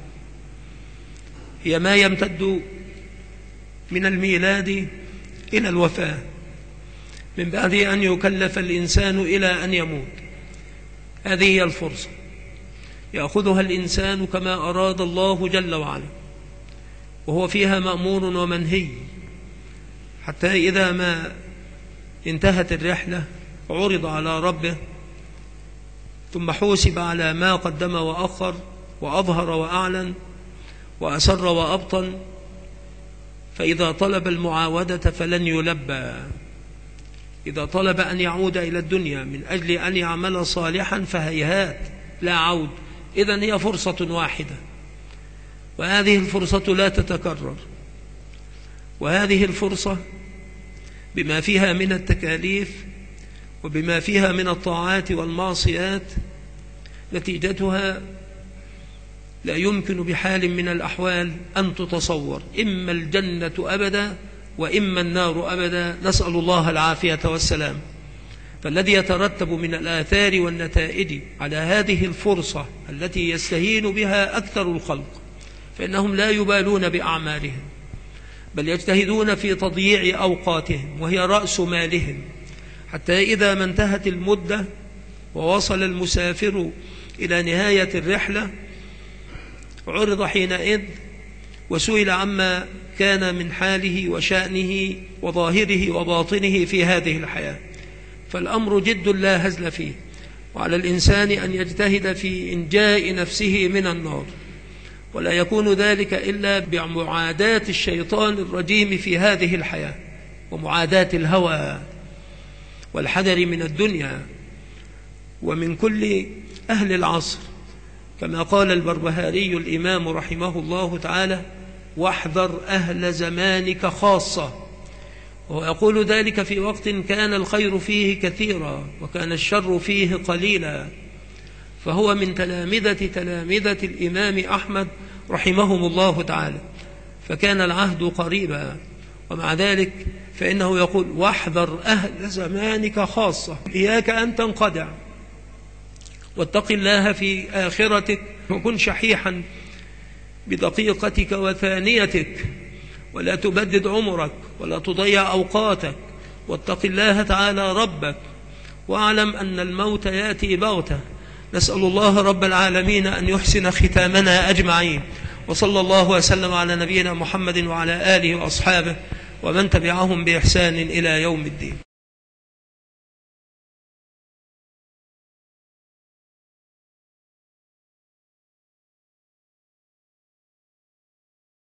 هي ما يمتد من الميلاد إلى الوفاة، من بعد أن يكلف الإنسان إلى أن يموت. هذه هي الفرصة، يأخذها الإنسان كما أراد الله جل وعلا، وهو فيها مأمور ومنهي، حتى إذا ما انتهت الرحلة عرض على ربه، ثم حوسب على ما قدم وأخر، وأظهر وأعلن، وأسر وأبطن. فإذا طلب المعاودة فلن يلبى، إذا طلب أن يعود إلى الدنيا من أجل أن يعمل صالحا فهيهات، لا عود. إذن هي فرصة واحدة، وهذه الفرصة لا تتكرر، وهذه الفرصة بما فيها من التكاليف وبما فيها من الطاعات والمعصيات نتيجتها لا يمكن بحال من الأحوال أن تتصور، إما الجنة أبدا وإما النار أبدا، نسأل الله العافية والسلام. فالذي يترتب من الآثار والنتائج على هذه الفرصة التي يستهين بها أكثر الخلق، فإنهم لا يبالون بأعمالهم، بل يجتهدون في تضييع أوقاتهم، وهي رأس مالهم، حتى إذا ما انتهت المدة ووصل المسافر إلى نهاية الرحلة عرض حينئذ وسئل عما كان من حاله وشأنه وظاهره وباطنه في هذه الحياة. فالأمر جد لا هزل فيه، وعلى الإنسان أن يجتهد في إنجاء نفسه من النار، ولا يكون ذلك إلا بمعاداة الشيطان الرجيم في هذه الحياة، ومعاداة الهوى، والحذر من الدنيا ومن كل أهل العصر، كما قال البربهاري الإمام رحمه الله تعالى: واحذر أهل زمانك خاصة. ويقول ذلك في وقت كان الخير فيه كثيرا وكان الشر فيه قليلا، فهو من تلامذة تلامذة الإمام أحمد رحمهم الله تعالى، فكان العهد قريبا، ومع ذلك فإنه يقول: واحذر أهل زمانك خاصة، إياك أن تنقدع، واتق الله في آخرتك، وكن شحيحا بدقيقتك وثانيتك، ولا تبدد عمرك ولا تضيع أوقاتك، واتق الله تعالى ربك، واعلم أن الموت يأتي بغتة. نسأل الله رب العالمين أن يحسن ختامنا أجمعين، وصلى الله وسلم على نبينا محمد وعلى آله وأصحابه ومن تبعهم بإحسان إلى يوم الدين.